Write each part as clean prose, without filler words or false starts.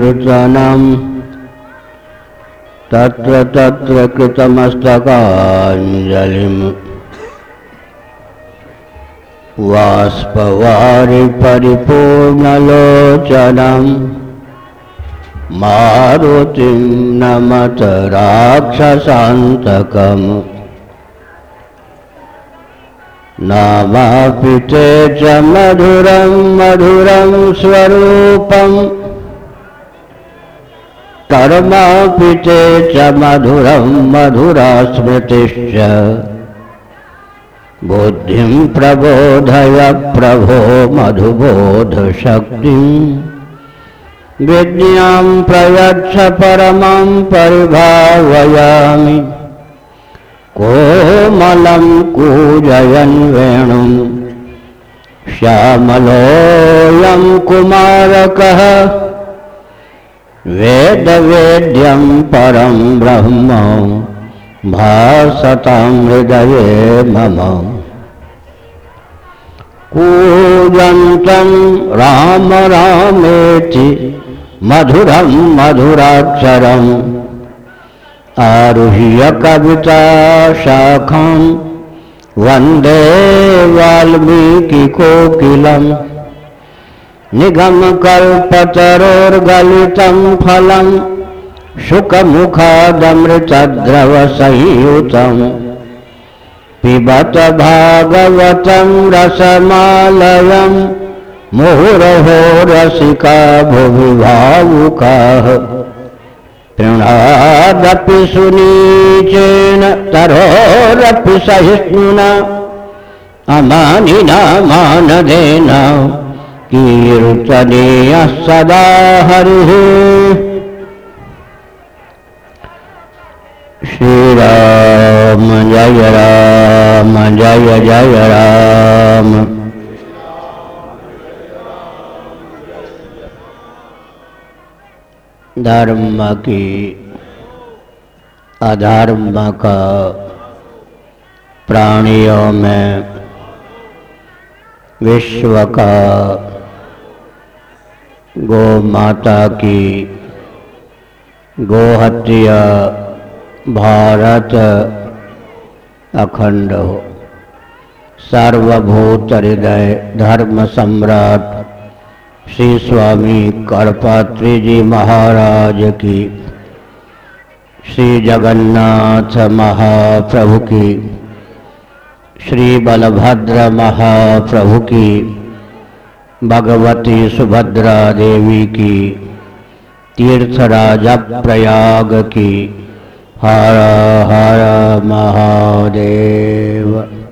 कीर्तनम् तत्र तत्र कृतमस्तकाञ्जलिम् वाष्पवारि परिपूर्णलोचनम् मारुतिं नमत राक्षसान्तकम् नामापि ते च मधुरं मधुरं स्वरूपम् कर्मापि ते च मधुरं मधुरा स्मृतिश्च बुद्धिं प्रबोधय प्रभो मधुबोधशक्तिम् विद्यां प्रयच्छ परमं परिभावयामि कोमलं कूजयन् वेणुं श्यामलोऽयं कुमारकः वेदवेद्यं परं ब्रह्म भासतां हृदये मम कूजन्तं राम रामेति मधुरं मधुराक्षरम् आरुह्य कविता शाखां वन्दे वाल्मीकिकोकिलम् निगमकल्पतरोर्गलितं फलं शुकमुखादमृतद्रवसंयुतं पिबत भागवतं रसमालयं मुहुरहो रसिका भुवि भावुकाः तृणादपि सुनीचेन तरोरपि सहिष्णुना अमानिना मानदेन कीर्तनीयः सदा हरिः। श्रीराम जय राम जय जय राम। धर्म की अधर्म का प्राणियों में विश्व का गौ माता की गोहत्या भारत अखंड हो। सर्वभूत हृदय धर्म सम्राट श्री स्वामी करपात्री जी महाराज की, श्री जगन्नाथ महाप्रभु की, श्री बलभद्र महाप्रभु की, भगवती सुभद्रा देवी की, तीर्थराज प्रयाग की, हर हर महादेव।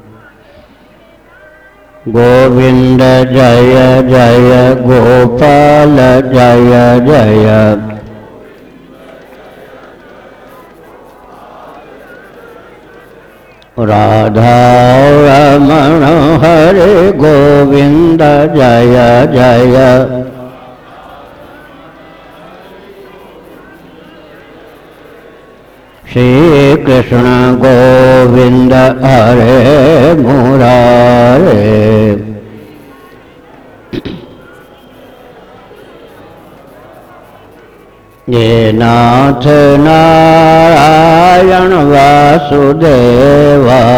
गोविंद जय जय गोपाल जय जय। राधा रमण हरे गोविंद जय जय। श्री कृष्ण गोविंद हरे मुरारे। ये नाथ नारायण वासुदेवा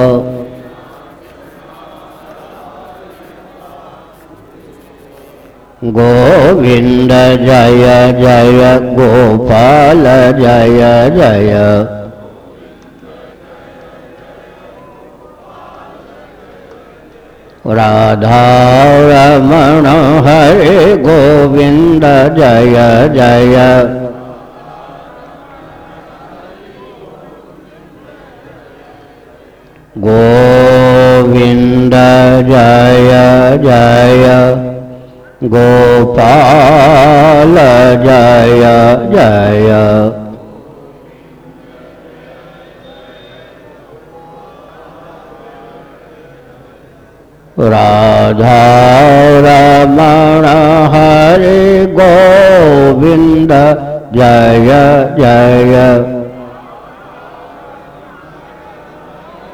गोविंद जय जय गोपाल जय जय। राधा रमण हरे गोविंद जय जय। गोविंद जय जय गोपाल जय जय। राधा रमण हरे गोविंद जय जय।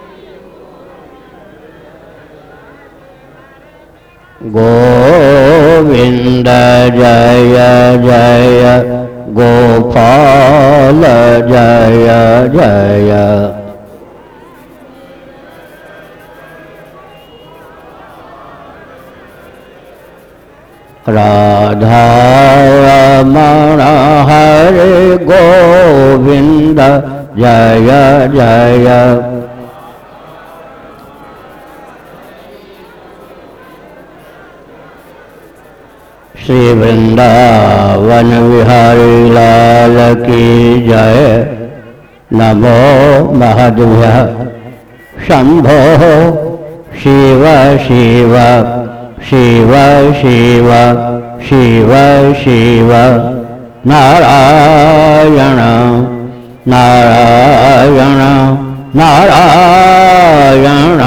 गोविंद गोविंद जय जय गोपाल जय जय। राधा रमण हरे गोविंद जय जय। श्री वृंदावन बिहारी लाल की जय। नमो महद्भ्यः शंभो शिव शिव शिव शिव शिव शिव नारायण नारायण नारायण।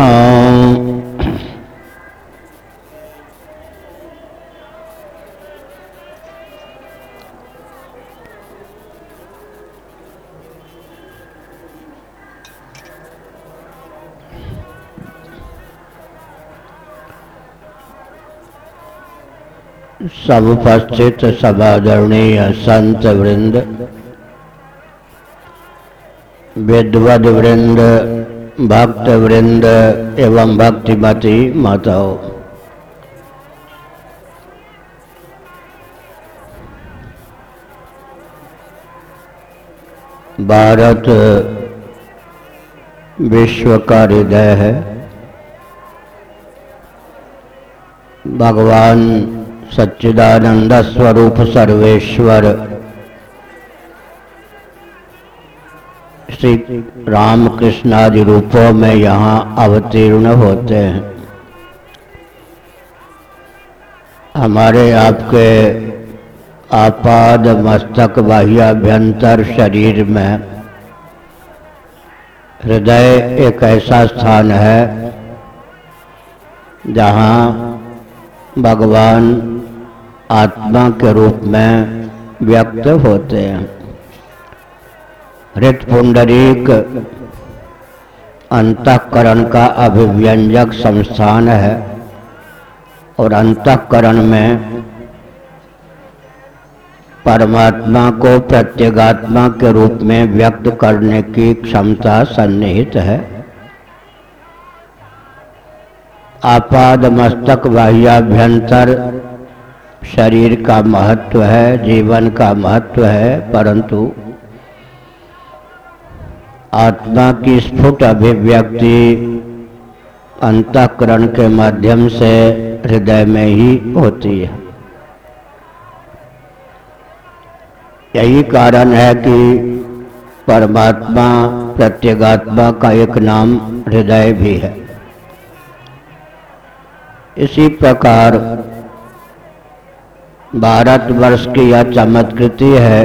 सब उपस्थित सभादरणीय संत वृंद, विद्वद वृंद, भक्त वृंद एवं भक्तिमती माताओं, भारत विश्व का हृदय है। भगवान सच्चिदानंद स्वरूप सर्वेश्वर श्री रामकृष्ण आदि रूपों में यहाँ अवतीर्ण होते हैं। हमारे आपके आपाद मस्तक बाह्याभ्यंतर शरीर में हृदय एक ऐसा स्थान है जहाँ भगवान आत्मा के रूप में व्यक्त होते हैं। हृत पुंडरीक अंतःकरण का अभिव्यंजक संस्थान है और अंतःकरण में परमात्मा को प्रत्यगात्मा के रूप में व्यक्त करने की क्षमता सन्निहित है। आपाद मस्तक बाह्याभ्यंतर शरीर का महत्व है, जीवन का महत्व है, परंतु आत्मा की स्फुट अभिव्यक्ति अंतःकरण के माध्यम से हृदय में ही होती है। यही कारण है कि परमात्मा प्रत्यगात्मा का एक नाम हृदय भी है। इसी प्रकार भारतवर्ष की यह चमत्कृति है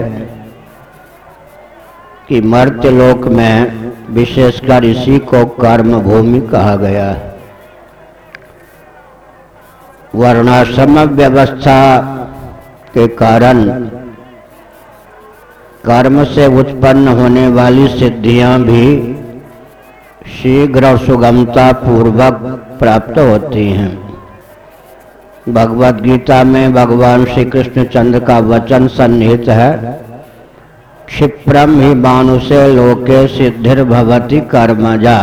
कि मर्त्यलोक में विशेषकर इसी को कर्म भूमि कहा गया है। वर्णाश्रम व्यवस्था के कारण कर्म से उत्पन्न होने वाली सिद्धियां भी शीघ्र और सुगमता पूर्वक प्राप्त होती हैं। भगवद गीता में भगवान श्री कृष्णचंद्र का वचन सन्निहित है, क्षिप्रम ही मानुषे लोके सिद्धिर्भवति कर्मजा।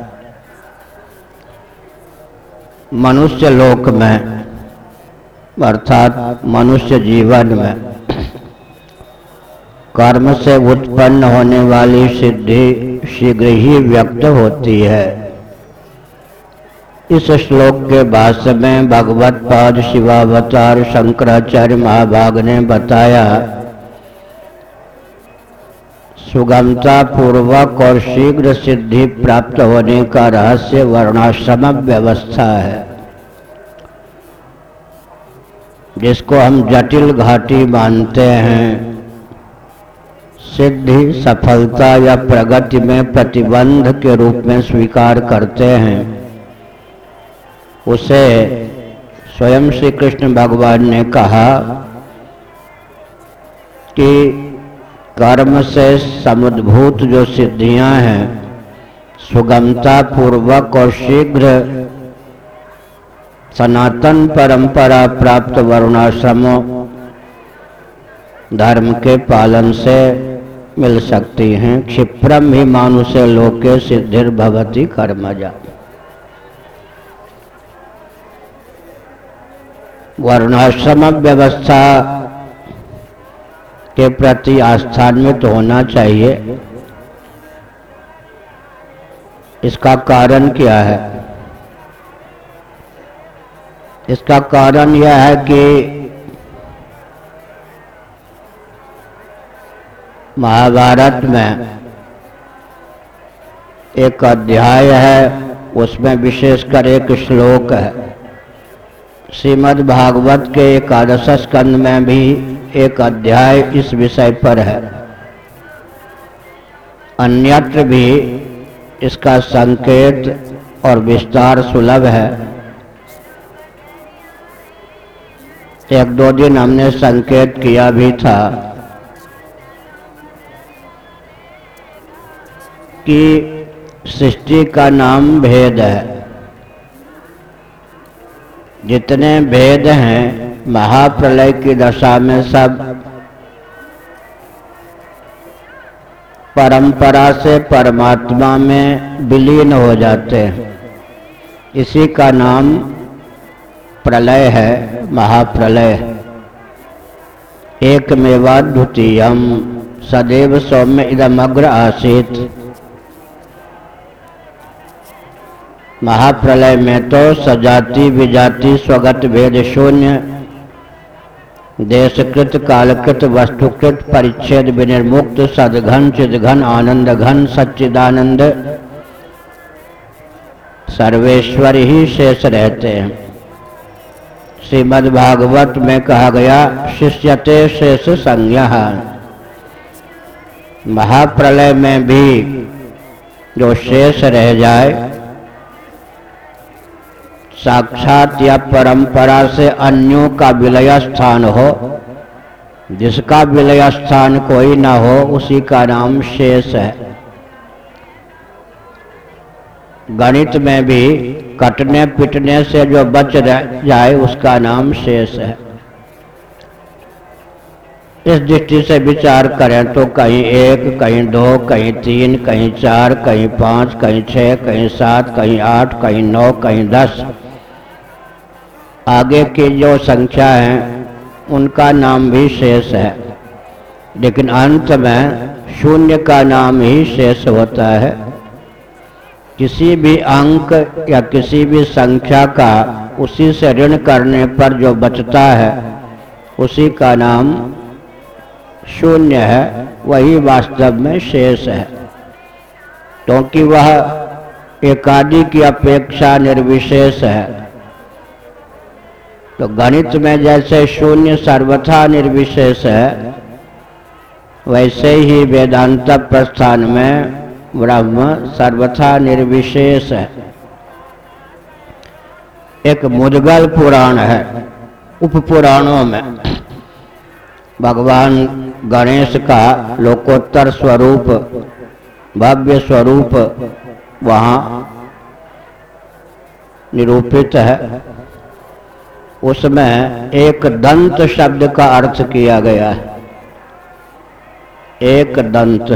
मनुष्य लोक में अर्थात मनुष्य जीवन में कर्म से उत्पन्न होने वाली सिद्धि शीघ्र ही व्यक्त होती है। इस श्लोक के भाष्य में भगवत पाद शिवावतार शंकराचार्य महाभाग ने बताया, सुगमता पूर्वक और शीघ्र सिद्धि प्राप्त होने का रहस्य वर्णाश्रम व्यवस्था है, जिसको हम जटिल घाटी मानते हैं। सिद्धि सफलता या प्रगति में प्रतिबंध के रूप में स्वीकार करते हैं। उसे स्वयं श्री कृष्ण भगवान ने कहा कि कर्म से समुद्भूत जो सिद्धियां हैं, सुगमता पूर्वक और शीघ्र सनातन परंपरा प्राप्त वर्णाश्रमों धर्म के पालन से मिल सकती हैं। क्षिप्रम ही मानुषे लोके सिद्धिर्भवति कर्मजा। वर्णाश्रम व्यवस्था के प्रति आस्थान्वित होना चाहिए। इसका कारण क्या है? इसका कारण यह है कि महाभारत में एक अध्याय है, उसमें विशेषकर एक श्लोक है। श्रीमद् भागवत के एकादश स्कंद में भी एक अध्याय इस विषय पर है। अन्यत्र भी इसका संकेत और विस्तार सुलभ है। एक दो दिन हमने संकेत किया भी था कि सृष्टि का नाम भेद है। जितने भेद हैं महाप्रलय की दशा में सब परंपरा से परमात्मा में विलीन हो जाते हैं। इसी का नाम प्रलय है, महाप्रलय। एकमेवाद्वितीयम् सदैव सौम्य इदमग्र आसीत्। महाप्रलय में तो सजाति विजाति स्वगत भेद शून्य, देशकृत कालकृत वस्तुकृत परिच्छेद विनिर्मुक्त सदघन चिदघन आनंद घन सच्चिदानंद सर्वेश्वर ही शेष रहते हैं। श्रीमद् भागवत में कहा गया शिष्यते शेष संज्ञः। महाप्रलय में भी जो शेष रह जाए, साक्षात या परंपरा से अन्यों का विलय स्थान हो, जिसका विलय स्थान कोई ना हो, उसी का नाम शेष है। गणित में भी कटने पिटने से जो बच जाए उसका नाम शेष है। इस दृष्टि से विचार करें तो कहीं 1, कहीं 2, कहीं 3, कहीं 4, कहीं 5, कहीं 6, कहीं 7, कहीं 8, कहीं 9, कहीं 10, आगे की जो संख्या है उनका नाम भी शेष है। लेकिन अंत में शून्य का नाम ही शेष होता है। किसी भी अंक या किसी भी संख्या का उसी से ऋण करने पर जो बचता है उसी का नाम शून्य है, वही वास्तव में शेष है। क्योंकि वह एकादि की अपेक्षा निर्विशेष है। तो गणित में जैसे शून्य सर्वथा निर्विशेष है, वैसे ही वेदांत प्रस्थान में ब्रह्म सर्वथा निर्विशेष है। एक मुद्गल पुराण है। उप पुराणों में भगवान गणेश का लोकोत्तर स्वरूप, भव्य स्वरूप वहाँ निरूपित है। उसमें एक दंत शब्द का अर्थ किया गया है। एक दंत,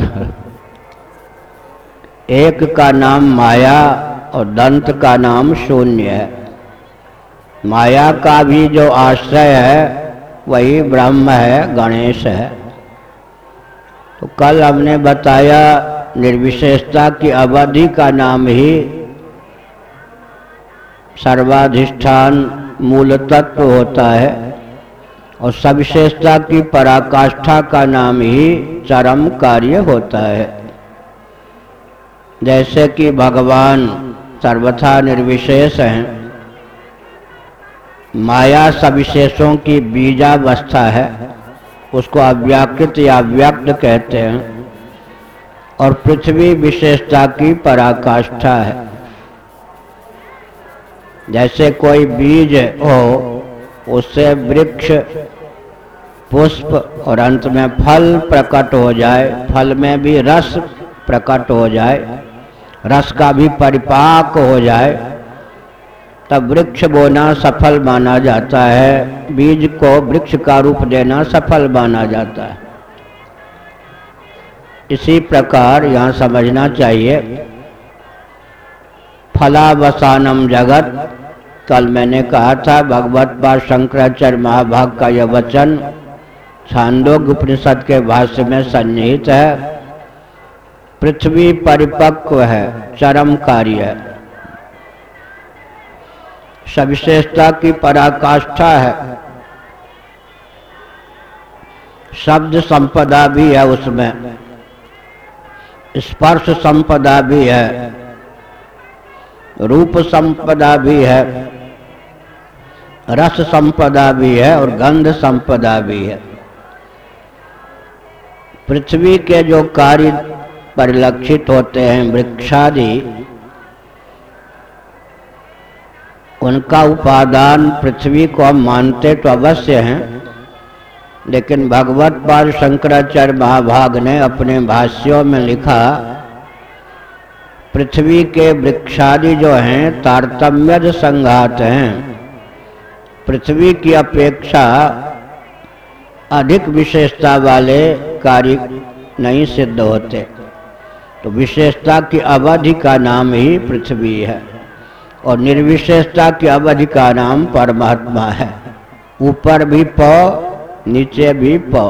एक का नाम माया और दंत का नाम शून्य है। माया का भी जो आश्रय है वही ब्रह्म है, गणेश है। तो कल हमने बताया निर्विशेषता की अवधि का नाम ही सर्वाधिष्ठान मूल तत्व होता है और सविशेषता की पराकाष्ठा का नाम ही चरम कार्य होता है। जैसे कि भगवान सर्वथा निर्विशेष हैं, माया सविशेषों की बीजावस्था है, उसको अव्याकृत या व्यक्त कहते हैं, और पृथ्वी विशेषता की पराकाष्ठा है। जैसे कोई बीज हो, उससे वृक्ष, पुष्प और अंत में फल प्रकट हो जाए, फल में भी रस प्रकट हो जाए, रस का भी परिपाक हो जाए, तब वृक्ष बोना सफल माना जाता है, बीज को वृक्ष का रूप देना सफल माना जाता है। इसी प्रकार यहाँ समझना चाहिए, फलावसानम जगत। कल मैंने कहा था भगवत पाद शंकराचार्य महाभाग का यह वचन छांदोग्य उपनिषद के भाष्य में सन्निहित है। पृथ्वी परिपक्व है, चरम कार्य है, सविशेषता की पराकाष्ठा है, शब्द संपदा भी है, उसमें स्पर्श संपदा भी है, रूप संपदा भी है, रस संपदा भी है और गंध संपदा भी है। पृथ्वी के जो कार्य परिलक्षित होते हैं वृक्षादि, उनका उपादान पृथ्वी को हम मानते तो अवश्य हैं, लेकिन भगवत पाद शंकराचार्य महाभाग ने अपने भाष्यों में लिखा, पृथ्वी के वृक्षादि जो हैं तारतम्यज संघात हैं, पृथ्वी की अपेक्षा अधिक विशेषता वाले कार्य नहीं सिद्ध होते। तो विशेषता की अवधि का नाम ही पृथ्वी है और निर्विशेषता की अवधि का नाम परमात्मा है। ऊपर भी प, नीचे भी प।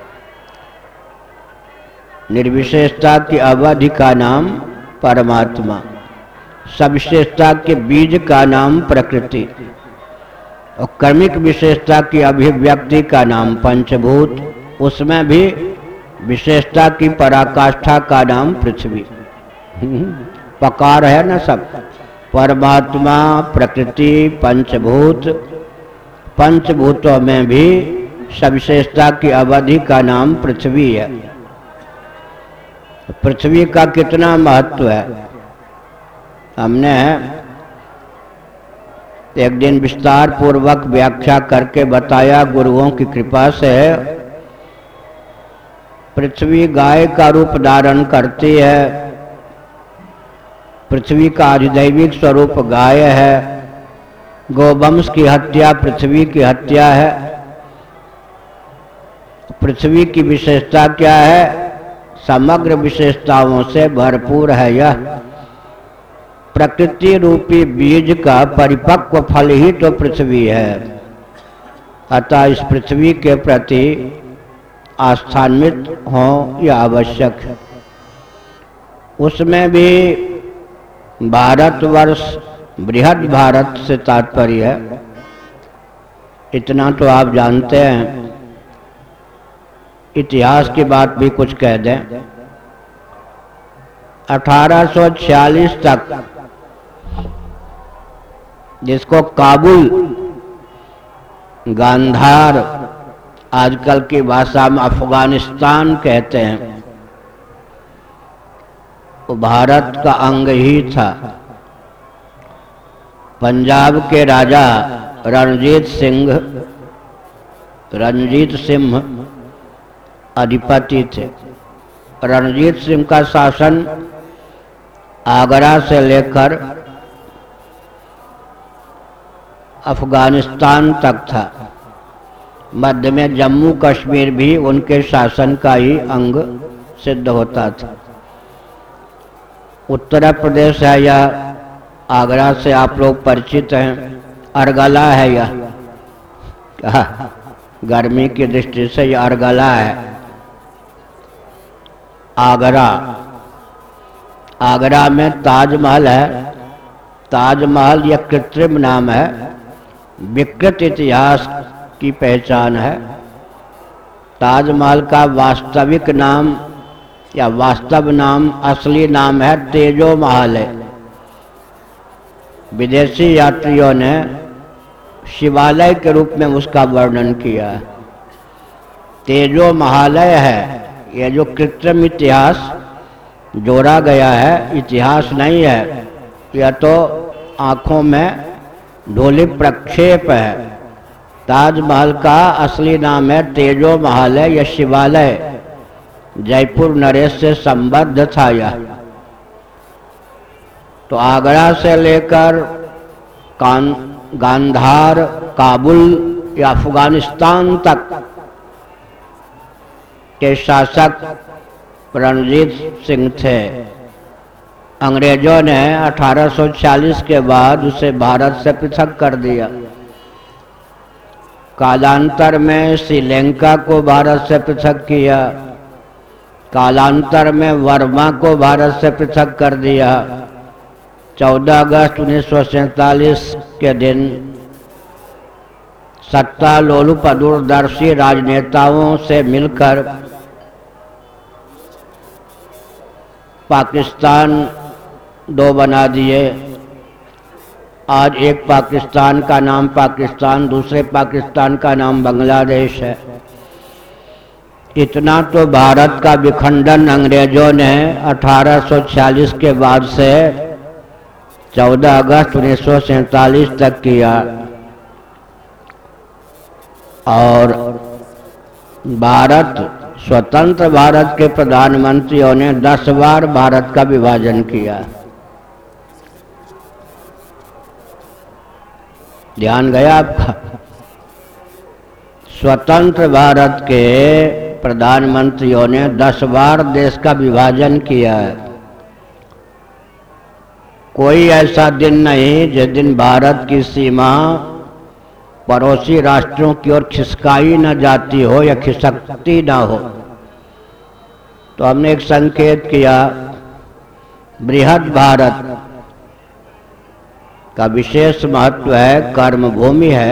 निर्विशेषता की अवधि का नाम परमात्मा, सविशेषता के बीज का नाम प्रकृति और कर्मिक विशेषता की अभिव्यक्ति का नाम पंचभूत, उसमें भी विशेषता की पराकाष्ठा का नाम पृथ्वी। पकार है ना सब, परमात्मा, प्रकृति, पंचभूत। पंचभूतों में भी सविशेषता की अवधि का नाम पृथ्वी है। पृथ्वी का कितना महत्व है हमने एक दिन विस्तार पूर्वक व्याख्या करके बताया गुरुओं की कृपा से। पृथ्वी गाय का रूप धारण करती है, पृथ्वी का अधिदैविक स्वरूप गाय है, गोवंश की हत्या पृथ्वी की हत्या है। पृथ्वी की विशेषता क्या है? समग्र विशेषताओं से भरपूर है। यह प्रकृति रूपी बीज का परिपक्व फल ही तो पृथ्वी है। अतः इस पृथ्वी के प्रति आस्थान्वित हो यह आवश्यक है। उसमें भी भारतवर्ष, बृहद भारत से तात्पर्य है, इतना तो आप जानते हैं। इतिहास की बात भी कुछ कह दें। 1846 तक जिसको काबुल, गांधार, आजकल की भाषा में अफगानिस्तान कहते हैं, वो भारत का अंग ही था। पंजाब के राजा रणजीत सिंह अधिपति थे। रणजीत सिंह का शासन आगरा से लेकर अफगानिस्तान तक था। मध्य में जम्मू कश्मीर भी उनके शासन का ही अंग सिद्ध होता था। उत्तर प्रदेश है यह, आगरा से आप लोग परिचित हैं। अरगला है यह, गर्मी की दृष्टि से यह अरगला है। आगरा में ताजमहल है। ताजमहल यह कृत्रिम नाम है, विकृत इतिहास की पहचान है। ताजमहल का वास्तविक नाम या वास्तव नाम, असली नाम है तेजो महल है। विदेशी यात्रियों ने शिवालय के रूप में उसका वर्णन किया। तेजो महालय है। यह जो कृत्रिम इतिहास जोड़ा गया है, इतिहास नहीं है, यह तो आँखों में ढोली प्रक्षेप है। ताजमहल का असली नाम है तेजो महालय। यह शिवालय जयपुर नरेश से संबद्ध था। यह तो आगरा से लेकर गांधार, काबुल या अफगानिस्तान तक के शासक रणजीत सिंह थे। अंग्रेजों ने 1840 के बाद उसे भारत से पृथक कर दिया। कालांतर में श्रीलंका को भारत से पृथक किया, कालांतर में वर्मा को भारत से पृथक कर दिया। 14 अगस्त 1947 के दिन सत्ता लोलुप दूरदर्शी राजनेताओं से मिलकर पाकिस्तान 2 बना दिए। आज एक पाकिस्तान का नाम पाकिस्तान, दूसरे पाकिस्तान का नाम बांग्लादेश है। इतना तो भारत का विखंडन अंग्रेजों ने 1840 के बाद से 14 अगस्त 1947 तक किया। और स्वतंत्र भारत के प्रधानमंत्रियों ने 10 बार भारत का विभाजन किया। ध्यान गया आपका? स्वतंत्र भारत के प्रधानमंत्रियों ने 10 बार देश का विभाजन किया है। कोई ऐसा दिन नहीं जिस दिन भारत की सीमा पड़ोसी राष्ट्रों की ओर खिसकाई न जाती हो या खिसकती ना हो। तो हमने एक संकेत किया, बृहद भारत का विशेष महत्व है, कर्मभूमि है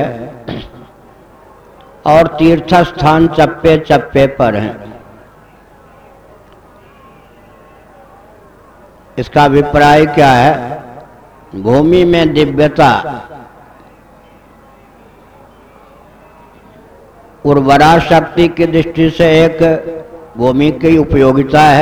और तीर्थ स्थान चप्पे चप्पे पर हैं। इसका अभिप्राय क्या है? भूमि में दिव्यता, उर्वरा शक्ति की दृष्टि से एक भूमि की उपयोगिता है।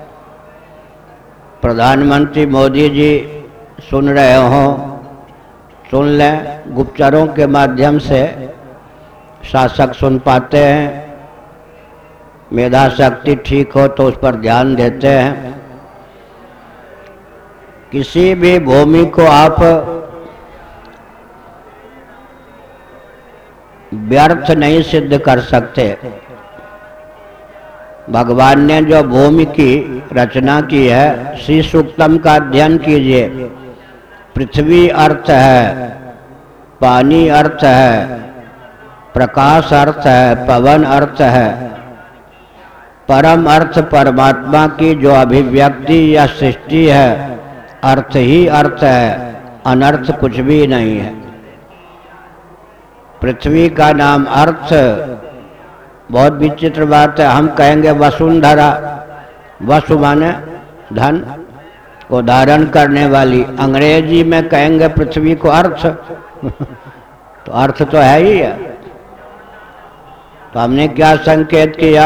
प्रधानमंत्री मोदी जी सुन रहे हो, सुन लें, गुप्तचरों के माध्यम से शासक सुन पाते हैं। मेधा शक्ति ठीक हो तो उस पर ध्यान देते हैं। किसी भी भूमि को आप व्यर्थ नहीं सिद्ध कर सकते। भगवान ने जो भूमि की रचना की है, श्री सूक्तम का अध्ययन कीजिए। पृथ्वी अर्थ है, पानी अर्थ है, प्रकाश अर्थ है, पवन अर्थ है, परम अर्थ परमात्मा की जो अभिव्यक्ति या सृष्टि है, अर्थ ही अर्थ है, अनर्थ कुछ भी नहीं है। पृथ्वी का नाम अर्थ, बहुत विचित्र बात है। हम कहेंगे वसुंधरा, वसु माने धन को धारण करने वाली, अंग्रेजी में कहेंगे पृथ्वी को अर्थ तो अर्थ तो है ही है। तो हमने क्या संकेत किया?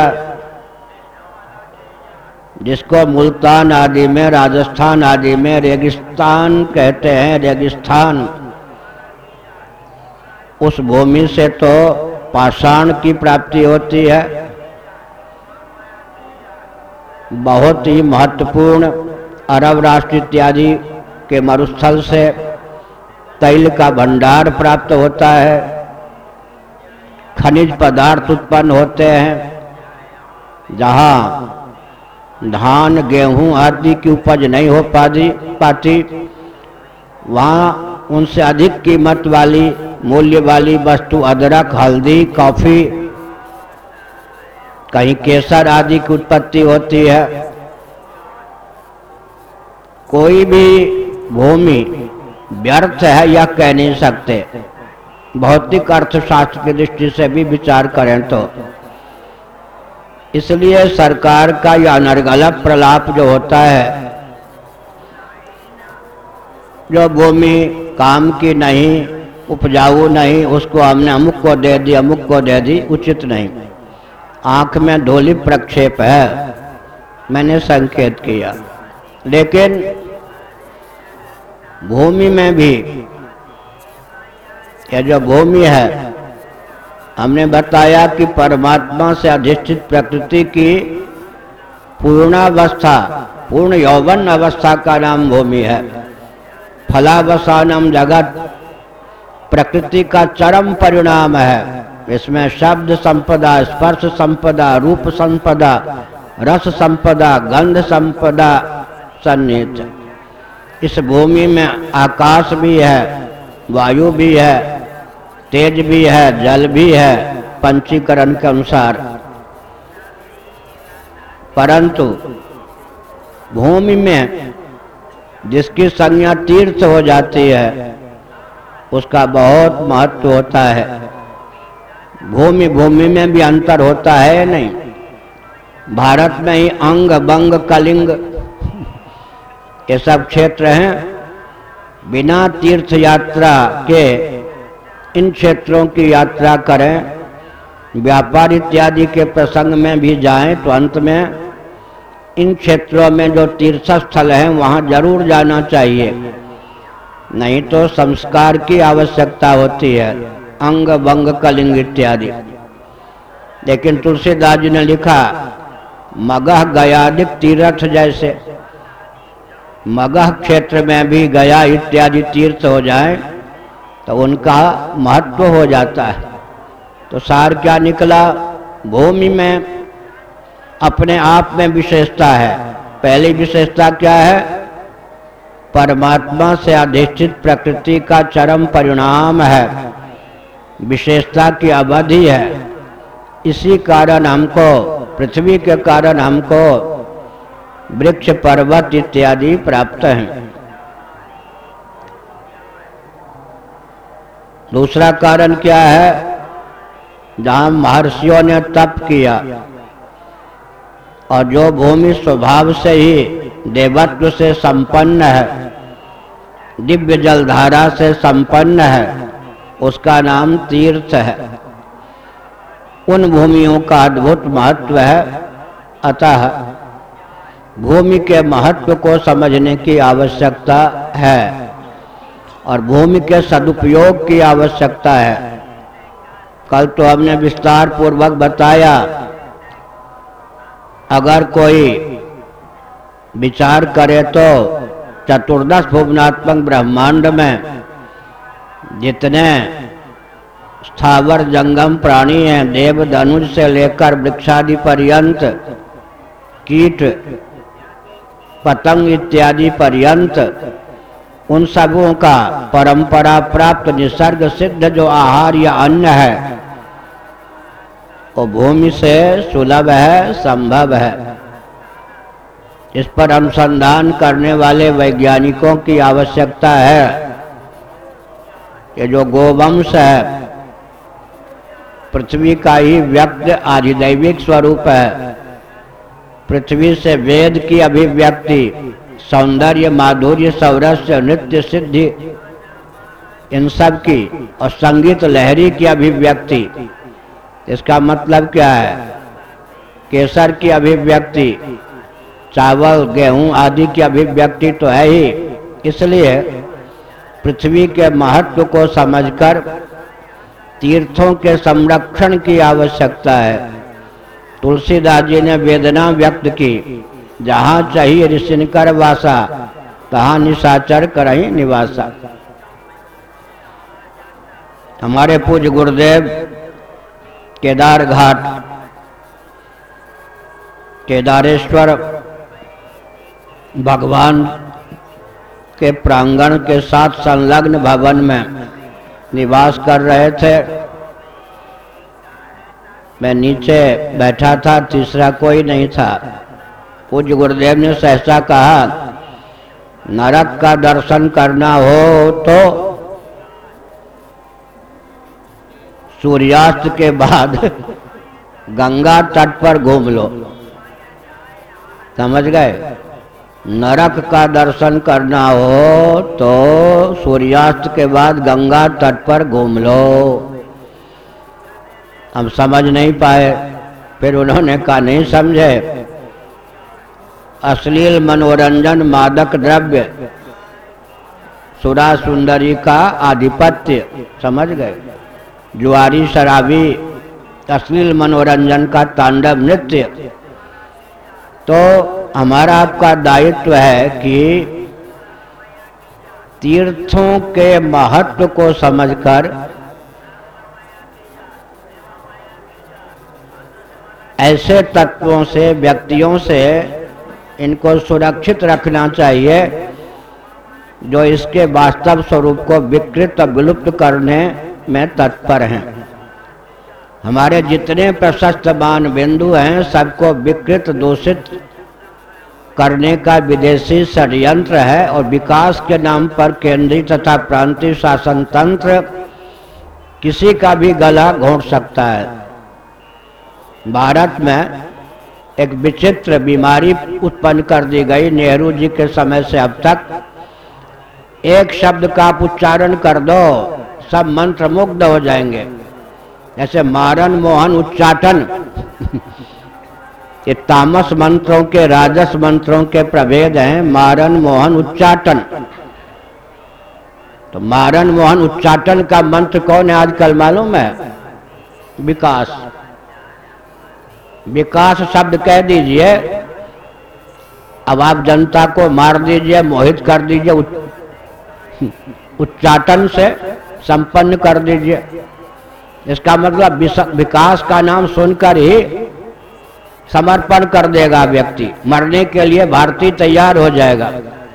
जिसको मुल्तान आदि में, राजस्थान आदि में रेगिस्तान कहते हैं, रेगिस्तान, उस भूमि से तो पाषाण की प्राप्ति होती है। बहुत ही महत्वपूर्ण अरब राष्ट्र इत्यादि के मरुस्थल से तैल का भंडार प्राप्त होता है, खनिज पदार्थ उत्पन्न होते हैं। जहाँ धान, गेहूं आदि की उपज नहीं हो पाती, वहाँ उनसे अधिक कीमत वाली, मूल्य वाली वस्तु अदरक, हल्दी, कॉफी, कहीं केसर आदि की उत्पत्ति होती है। कोई भी भूमि व्यर्थ है यह कह नहीं सकते। भौतिक अर्थशास्त्र की दृष्टि से भी विचार करें तो इसलिए सरकार का यह अनर्गल प्रलाप जो होता है, जो भूमि काम की नहीं, उपजाऊ नहीं, उसको हमने अमुक को दे दी, अमुक को दे दी, उचित नहीं। आंख में धूलि प्रक्षेप है, मैंने संकेत किया। लेकिन भूमि में भी यह जो भूमि है, हमने बताया कि परमात्मा से अधिष्ठित प्रकृति की पूर्णावस्था, पूर्ण यौवन अवस्था का नाम भूमि है। फलावसानम जगत, प्रकृति का चरम परिणाम है। इसमें शब्द संपदा, स्पर्श संपदा, रूप संपदा, रस संपदा, गंध संपदा सन्निहित है। इस भूमि में आकाश भी है, वायु भी है, तेज भी है, जल भी है पंचीकरण के अनुसार। परंतु भूमि में जिसकी संज्ञा तीर्थ हो जाती है उसका बहुत महत्व होता है। भूमि भूमि में भी अंतर होता है नहीं। भारत में ही अंग, बंग, कलिंग ये सब क्षेत्र हैं। बिना तीर्थ यात्रा के इन क्षेत्रों की यात्रा करें, व्यापार इत्यादि के प्रसंग में भी जाएं तो अंत में इन क्षेत्रों में जो तीर्थ स्थल हैं वहाँ जरूर जाना चाहिए, नहीं तो संस्कार की आवश्यकता होती है, अंग, बंग, कलिंग इत्यादि। लेकिन तुलसीदास जी ने लिखा मगह गयादिक तीर्थ जैसे, मगह क्षेत्र में भी गया इत्यादि तीर्थ हो जाए तो उनका महत्व हो जाता है। तो सार क्या निकला? भूमि में अपने आप में विशेषता है। पहली विशेषता क्या है? परमात्मा से अधिष्ठित प्रकृति का चरम परिणाम है, विशेषता की अवधि है। इसी कारण हमको, पृथ्वी के कारण हमको वृक्ष, पर्वत इत्यादि प्राप्त हैं। दूसरा कारण क्या है? जहाँ महर्षियों ने तप किया और जो भूमि स्वभाव से ही देवत्व से संपन्न है, दिव्य जलधारा से संपन्न है, उसका नाम तीर्थ है। उन भूमियों का अद्भुत महत्व है। अतः भूमि के महत्व को समझने की आवश्यकता है और भूमि के सदुपयोग की आवश्यकता है। कल तो हमने विस्तार पूर्वक बताया, अगर कोई विचार करे तो चतुर्दश भुवनात्मक ब्रह्मांड में जितने स्थावर जंगम प्राणी हैं, देव धनुष से लेकर वृक्षादि पर्यंत, कीट पतंग इत्यादि पर्यंत, उन सबों का परंपरा प्राप्त निसर्ग सिद्ध जो आहार या अन्न है वो भूमि से सुलभ है, संभव है। इस पर अनुसंधान करने वाले वैज्ञानिकों की आवश्यकता है। ये जो गोवंश है पृथ्वी का ही व्यक्त आधिदैविक स्वरूप है। पृथ्वी से वेद की अभिव्यक्ति, सौंदर्य, माधुर्य, सौरस्य, नृत्य, सिद्धि, इन सब की, और संगीत लहरी की अभिव्यक्ति। इसका मतलब क्या है? केसर की अभिव्यक्ति, चावल, गेहूं आदि की अभिव्यक्ति तो है ही। इसलिए पृथ्वी के महत्व को समझकर तीर्थों के संरक्षण की आवश्यकता है। तुलसीदास जी ने वेदना व्यक्त की, जहाँ चाहिए ऋषिकर वासा, तहाँ निशाचर करहि निवासा। हमारे पूज्य गुरुदेव केदार घाट, केदारेश्वर भगवान के प्रांगण के साथ संलग्न भवन में निवास कर रहे थे। मैं नीचे बैठा था, तीसरा कोई नहीं था। पूज्य गुरुदेव ने सहसा कहा, नरक का दर्शन करना हो तो सूर्यास्त के बाद गंगा तट पर घूम लो। समझ गए? नरक का दर्शन करना हो तो सूर्यास्त के बाद गंगा तट पर घूम लो। हम समझ नहीं पाए। फिर उन्होंने कहा, नहीं समझे, अश्लील मनोरंजन, मादक द्रव्य, सुरा सुंदरी का आधिपत्य, समझ गए? जुआरी, शराबी, अश्लील मनोरंजन का तांडव नृत्य। तो हमारा आपका दायित्व है कि तीर्थों के महत्व को समझकर ऐसे तत्वों से, व्यक्तियों से इनको सुरक्षित रखना चाहिए जो इसके वास्तव स्वरूप को विकृत और विलुप्त करने में तत्पर हैं। हमारे जितने प्रशस्त मान बिंदु हैं सबको विकृत, दूषित करने का विदेशी षड्यंत्र है और विकास के नाम पर केंद्रीय तथा प्रांतीय शासन तंत्र किसी का भी गला घोंट सकता है। भारत में एक विचित्र बीमारी उत्पन्न कर दी गई नेहरू जी के समय से अब तक। एक शब्द का आप उच्चारण कर दो, सब मंत्र मुग्ध हो जाएंगे। जैसे मारन, मोहन, उच्चाटन ये तामस मंत्रों के, राजस मंत्रों के प्रभेद हैं। मारन, मोहन, उच्चाटन। तो मारन, मोहन, उच्चाटन का मंत्र कौन है आजकल मालूम है? विकास। विकास शब्द कह दीजिए, अब आप जनता को मार दीजिए, मोहित कर दीजिए, उच्चाटन से संपन्न कर दीजिए। इसका मतलब विकास का नाम सुनकर ही समर्पण कर देगा व्यक्ति, मरने के लिए भारतीय तैयार हो जाएगा,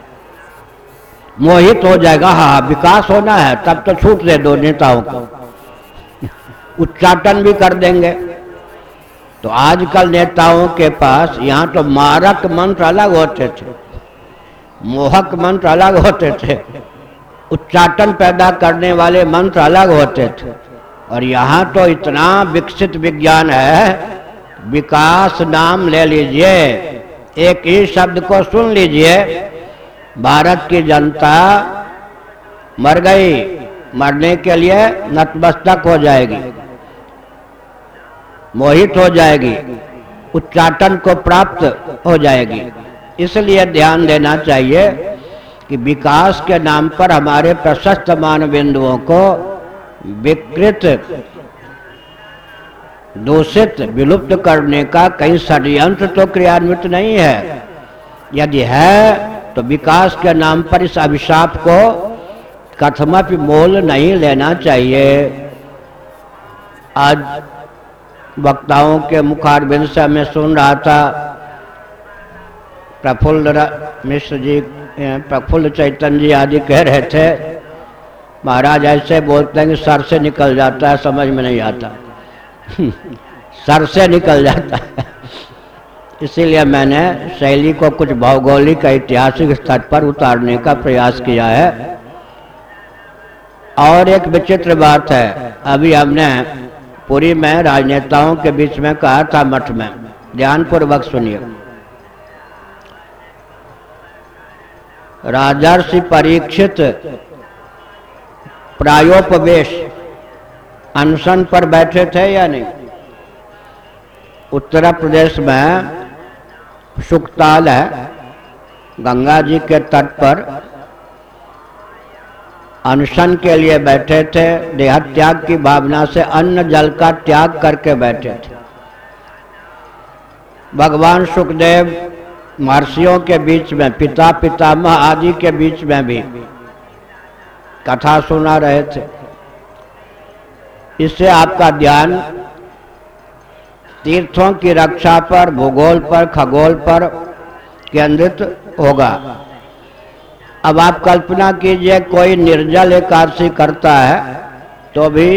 मोहित हो जाएगा। हाँ, विकास होना है तब तो छूट दे दो नेताओं को, उच्चाटन भी कर देंगे। तो आजकल नेताओं के पास यहाँ तो मारक मंत्र अलग होते थे, मोहक मंत्र अलग होते थे, उच्चाटन पैदा करने वाले मंत्र अलग होते थे। और यहाँ तो इतना विकसित विज्ञान है, विकास नाम ले लीजिए, एक ही शब्द को सुन लीजिए, भारत की जनता मर गई, मरने के लिए नतमस्तक हो जाएगी, मोहित हो जाएगी, उच्चाटन को प्राप्त हो जाएगी। इसलिए ध्यान देना चाहिए कि विकास के नाम पर हमारे प्रशस्त मान बिंदुओं को विकृत, दूषित, विलुप्त करने का कहीं षड्यंत्र तो क्रियान्वित नहीं है। यदि है तो विकास के नाम पर इस अभिशाप को कथमपि मोल नहीं लेना चाहिए। आज वक्ताओं के मुखारबिंद से मैं सुन रहा था, प्रफुल्ल मिश्र जी, प्रफुल्ल चैतन्य जी आदि कह रहे थे, महाराज ऐसे बोलते हैं कि सर से निकल जाता है, समझ में नहीं आता सर से निकल जाता है। इसीलिए मैंने शैली को कुछ भौगोलिक ऐतिहासिक स्तर पर उतारने का प्रयास किया है। और एक विचित्र बात है, अभी हमने पुरी में राजनेताओं के बीच में कहा था मठ में, ध्यानपूर्वक सुनिए। राजर्षि परीक्षित प्रायोपवेश अनशन पर बैठे थे या नहीं? उत्तर प्रदेश में सुखताल है, गंगा जी के तट पर अनशन के लिए बैठे थे। देह त्याग की भावना से अन्न जल का त्याग करके बैठे थे। भगवान सुखदेव महर्षियों के बीच में, पिता पितामह आदि के बीच में भी कथा सुना रहे थे। इससे आपका ध्यान तीर्थों की रक्षा पर, भूगोल पर, खगोल पर केंद्रित होगा। अब आप कल्पना कीजिए, कोई निर्जल एकादशी करता है तो भी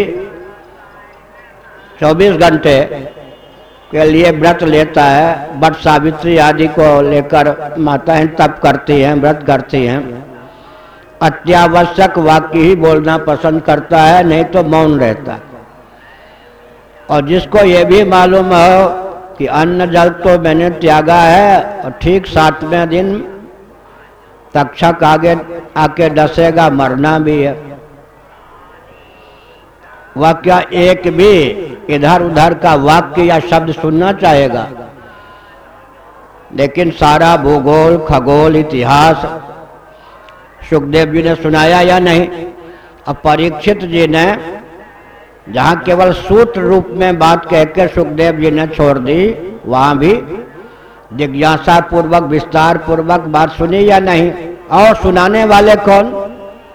24 घंटे के लिए व्रत लेता है। वट सावित्री आदि को लेकर माताएं तप करती हैं, व्रत करती हैं। अत्यावश्यक वाक्य ही बोलना पसंद करता है, नहीं तो मौन रहता है। और जिसको ये भी मालूम हो कि अन्न जल तो मैंने त्यागा है, और ठीक 7वें दिन तक्षक आगे आके डसेगा, मरना भी है, वह क्या एक भी इधर उधर का वाक्य या शब्द सुनना चाहेगा? लेकिन सारा भूगोल, खगोल, इतिहास सुखदेव जी ने सुनाया या नहीं? अब परीक्षित जी ने जहाँ केवल सूत्र रूप में बात कहकर सुखदेव जी ने छोड़ दी, वहाँ भी जिज्ञासा पूर्वक, विस्तार पूर्वक बात सुनी या नहीं? और सुनाने वाले कौन?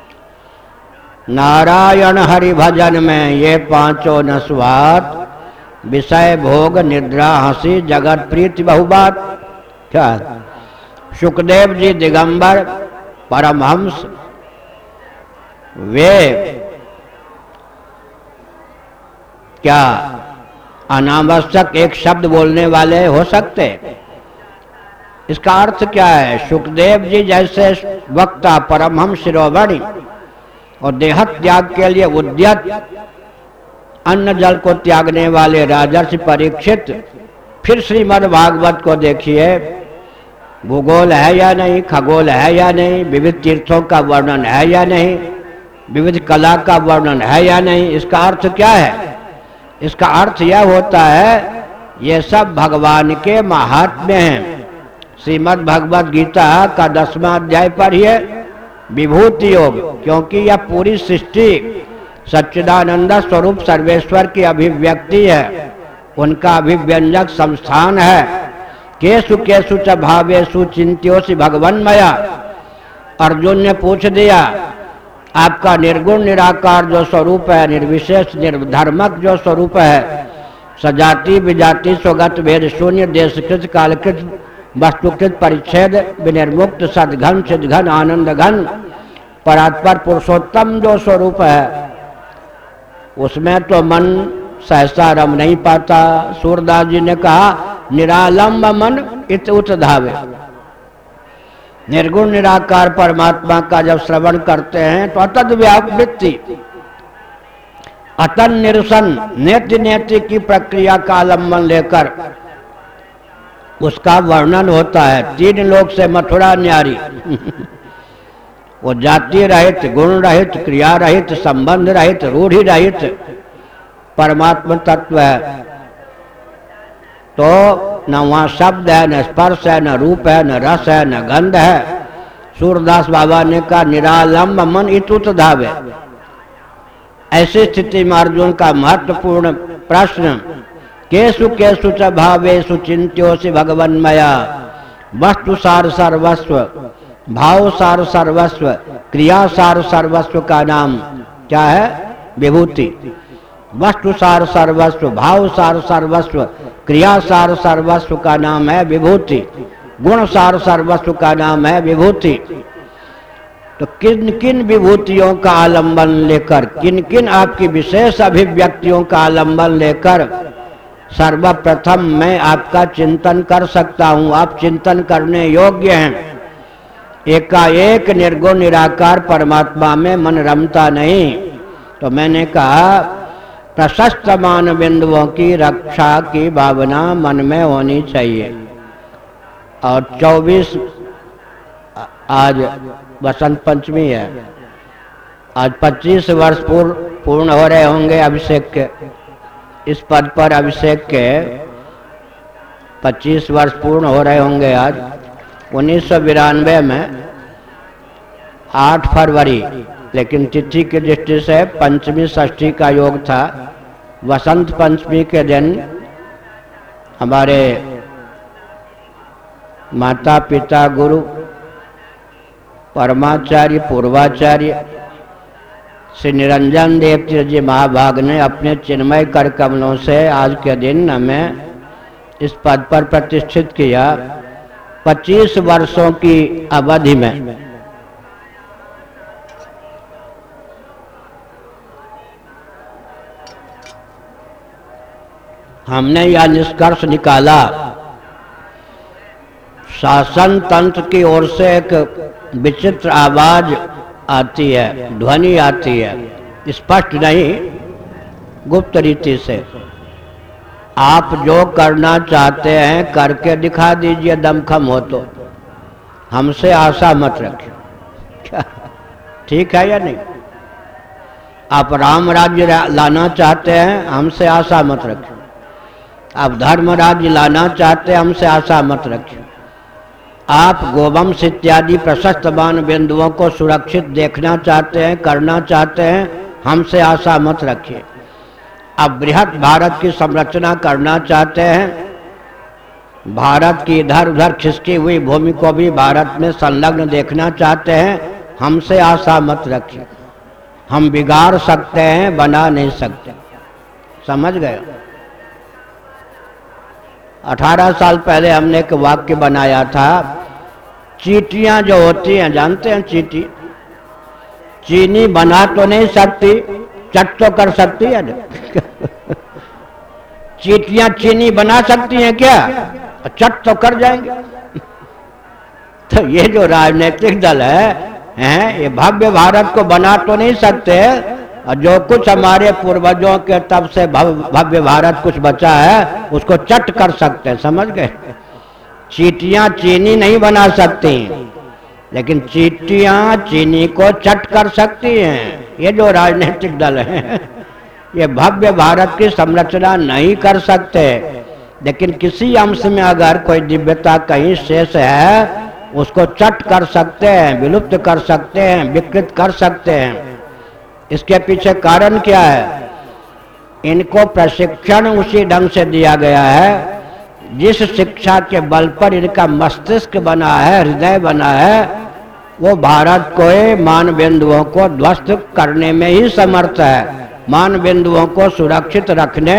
नारायण हरि भजन में ये पांचों नस्वात, विषय भोग निद्रा हंसी जगत प्रीति बहुबात। क्या सुखदेव जी दिगंबर परमहंस वे क्या अनावश्यक एक शब्द बोलने वाले हो सकते? इसका अर्थ क्या है? सुखदेव जी जैसे वक्ता परमहंस शिरोमणि और देह त्याग के लिए उद्यत अन्न जल को त्यागने वाले राजर्षि परीक्षित, फिर श्रीमद् भागवत को देखिए, भूगोल है या नहीं, खगोल है या नहीं, विविध तीर्थों का वर्णन है या नहीं, विविध कला का वर्णन है या नहीं। इसका अर्थ क्या है? इसका अर्थ यह होता है ये सब भगवान के महात्म्य हैं। श्रीमद् भगवद गीता का 10वां अध्याय पढ़िए, विभूति योग, क्योंकि यह पूरी सृष्टि सच्चिदानंद स्वरूप सर्वेश्वर की अभिव्यक्ति है, उनका अभिव्यंजक संस्थान है। केसु केसु च भावेषु चिंत्योसि भगवन्मया। अर्जुन ने पूछ दिया, आपका निर्गुण निराकार जो स्वरूप है, निर्विशेष निर्धर्मक जो स्वरूप है, सजाति विजाति स्वगत भेद शून्य देशकृत कालकृत वस्तुकृत परिच्छेद विनिर्मुक्त सदघन चिदघन आनंद घन परात्पर पुरुषोत्तम जो स्वरूप है, उसमें तो मन सहसा रम नहीं पाता। सूरदास जी ने कहा, निरालंब मन इत उत धावे। निर्गुण निराकार परमात्मा का जब श्रवण करते हैं तो अतद व्यावृत्ति, अतन निरसन, नेति नेति की प्रक्रिया का आलम्बन लेकर उसका वर्णन होता है। 3 लोक से मथुरा न्यारी वो जाति रहित, गुण रहित, क्रिया रहित, संबंध रहित, रूढ़ि रहित परमात्मा तत्व है। तो न वहाँ शब्द है, न स्पर्श है, न रूप है, न रस है, न गंध है। सूरदास बाबा ने कहा, निरालंब मन इतुत धावे। ऐसी स्थिति में अर्जुन का महत्वपूर्ण प्रश्न, केसु केसु च भावेषु चिंत्योसि भगवन्मया। वस्तु सार सर्वस्व, भाव सार सर्वस्व, क्रिया सार सर्वस्व का नाम क्या है? विभूति। वस्तु सार सर्वस्व, भाव सार सर्वस्व, क्रिया सार सर्वस्व का नाम है विभूति। गुण सार सर्वस्व का नाम है विभूति। तो किन किन विभूतियों का आलंबन लेकर, किन किन आपकी विशेष अभिव्यक्तियों का आलंबन लेकर सर्वप्रथम मैं आपका चिंतन कर सकता हूँ? आप चिंतन करने योग्य हैं। एकाएक निर्गुण निराकार परमात्मा में मन रमता नहीं। तो मैंने कहा, प्रशस्त मान बिंदुओं की रक्षा की भावना मन में होनी चाहिए। और 24 आज बसंत पंचमी है, आज 25 वर्ष पूर्ण हो रहे होंगे अभिषेक के। इस पद पर अभिषेक के 25 वर्ष पूर्ण हो रहे होंगे आज। 1992 में 8 फरवरी, लेकिन तिथि की दृष्टि से पंचमी षष्ठी का योग था। वसंत पंचमी के दिन हमारे माता पिता गुरु परमाचार्य पूर्वाचार्य श्री निरंजन देव तीर्थ जी महाभाग ने अपने चिन्मय कर कमलों से आज के दिन हमें इस पद पर प्रतिष्ठित किया। 25 वर्षों की अवधि में हमने यह निष्कर्ष निकाला, शासन तंत्र की ओर से एक विचित्र आवाज आती है, ध्वनि आती है, स्पष्ट नहीं, गुप्त रीति से। आप जो करना चाहते हैं करके दिखा दीजिए, दमखम हो तो। हमसे आशा मत रखिए। ठीक है या नहीं? आप राम राज्य लाना चाहते हैं, हमसे आशा मत रखिए। आप धर्म राज्य लाना चाहते हैं, हमसे आशा मत रखिए। आप गोवंश इत्यादि प्रशस्तमान बिंदुओं को सुरक्षित देखना चाहते हैं, करना चाहते हैं, हमसे आशा मत रखिए। आप बृहत भारत की संरचना करना चाहते हैं, भारत की इधर उधर खिसकी हुई भूमि को भी भारत में संलग्न देखना चाहते हैं, हमसे आशा मत रखिए। हम बिगाड़ सकते हैं, बना नहीं सकते। समझ गए? 18 साल पहले हमने एक वाक्य बनाया था, चींटियां जो होती हैं, जानते हैं चींटी, चीनी बना तो नहीं सकती, चट तो कर सकती है। चींटियां चीनी बना सकती हैं क्या? चट तो कर जाएंगे। तो ये जो राजनीतिक दल है, ये भव्य भारत को बना तो नहीं सकते, और जो कुछ हमारे पूर्वजों के तब से भव्य भारत कुछ बचा है उसको चट कर सकते हैं। समझ गए? चींटियां चीनी नहीं बना सकती, लेकिन चींटियां चीनी को चट कर सकती हैं। ये जो राजनीतिक दल है, ये भव्य भारत की संरचना नहीं कर सकते, लेकिन किसी अंश में अगर कोई दिव्यता कहीं शेष है उसको चट कर सकते हैं, विलुप्त कर सकते हैं, विकृत कर सकते हैं। इसके पीछे कारण क्या है? इनको प्रशिक्षण उसी ढंग से दिया गया है जिस शिक्षा के बल पर इनका मस्तिष्क बना है, हृदय बना है, वो भारत को मान बिंदुओं को ध्वस्त करने में ही समर्थ है, मान बिंदुओं को सुरक्षित रखने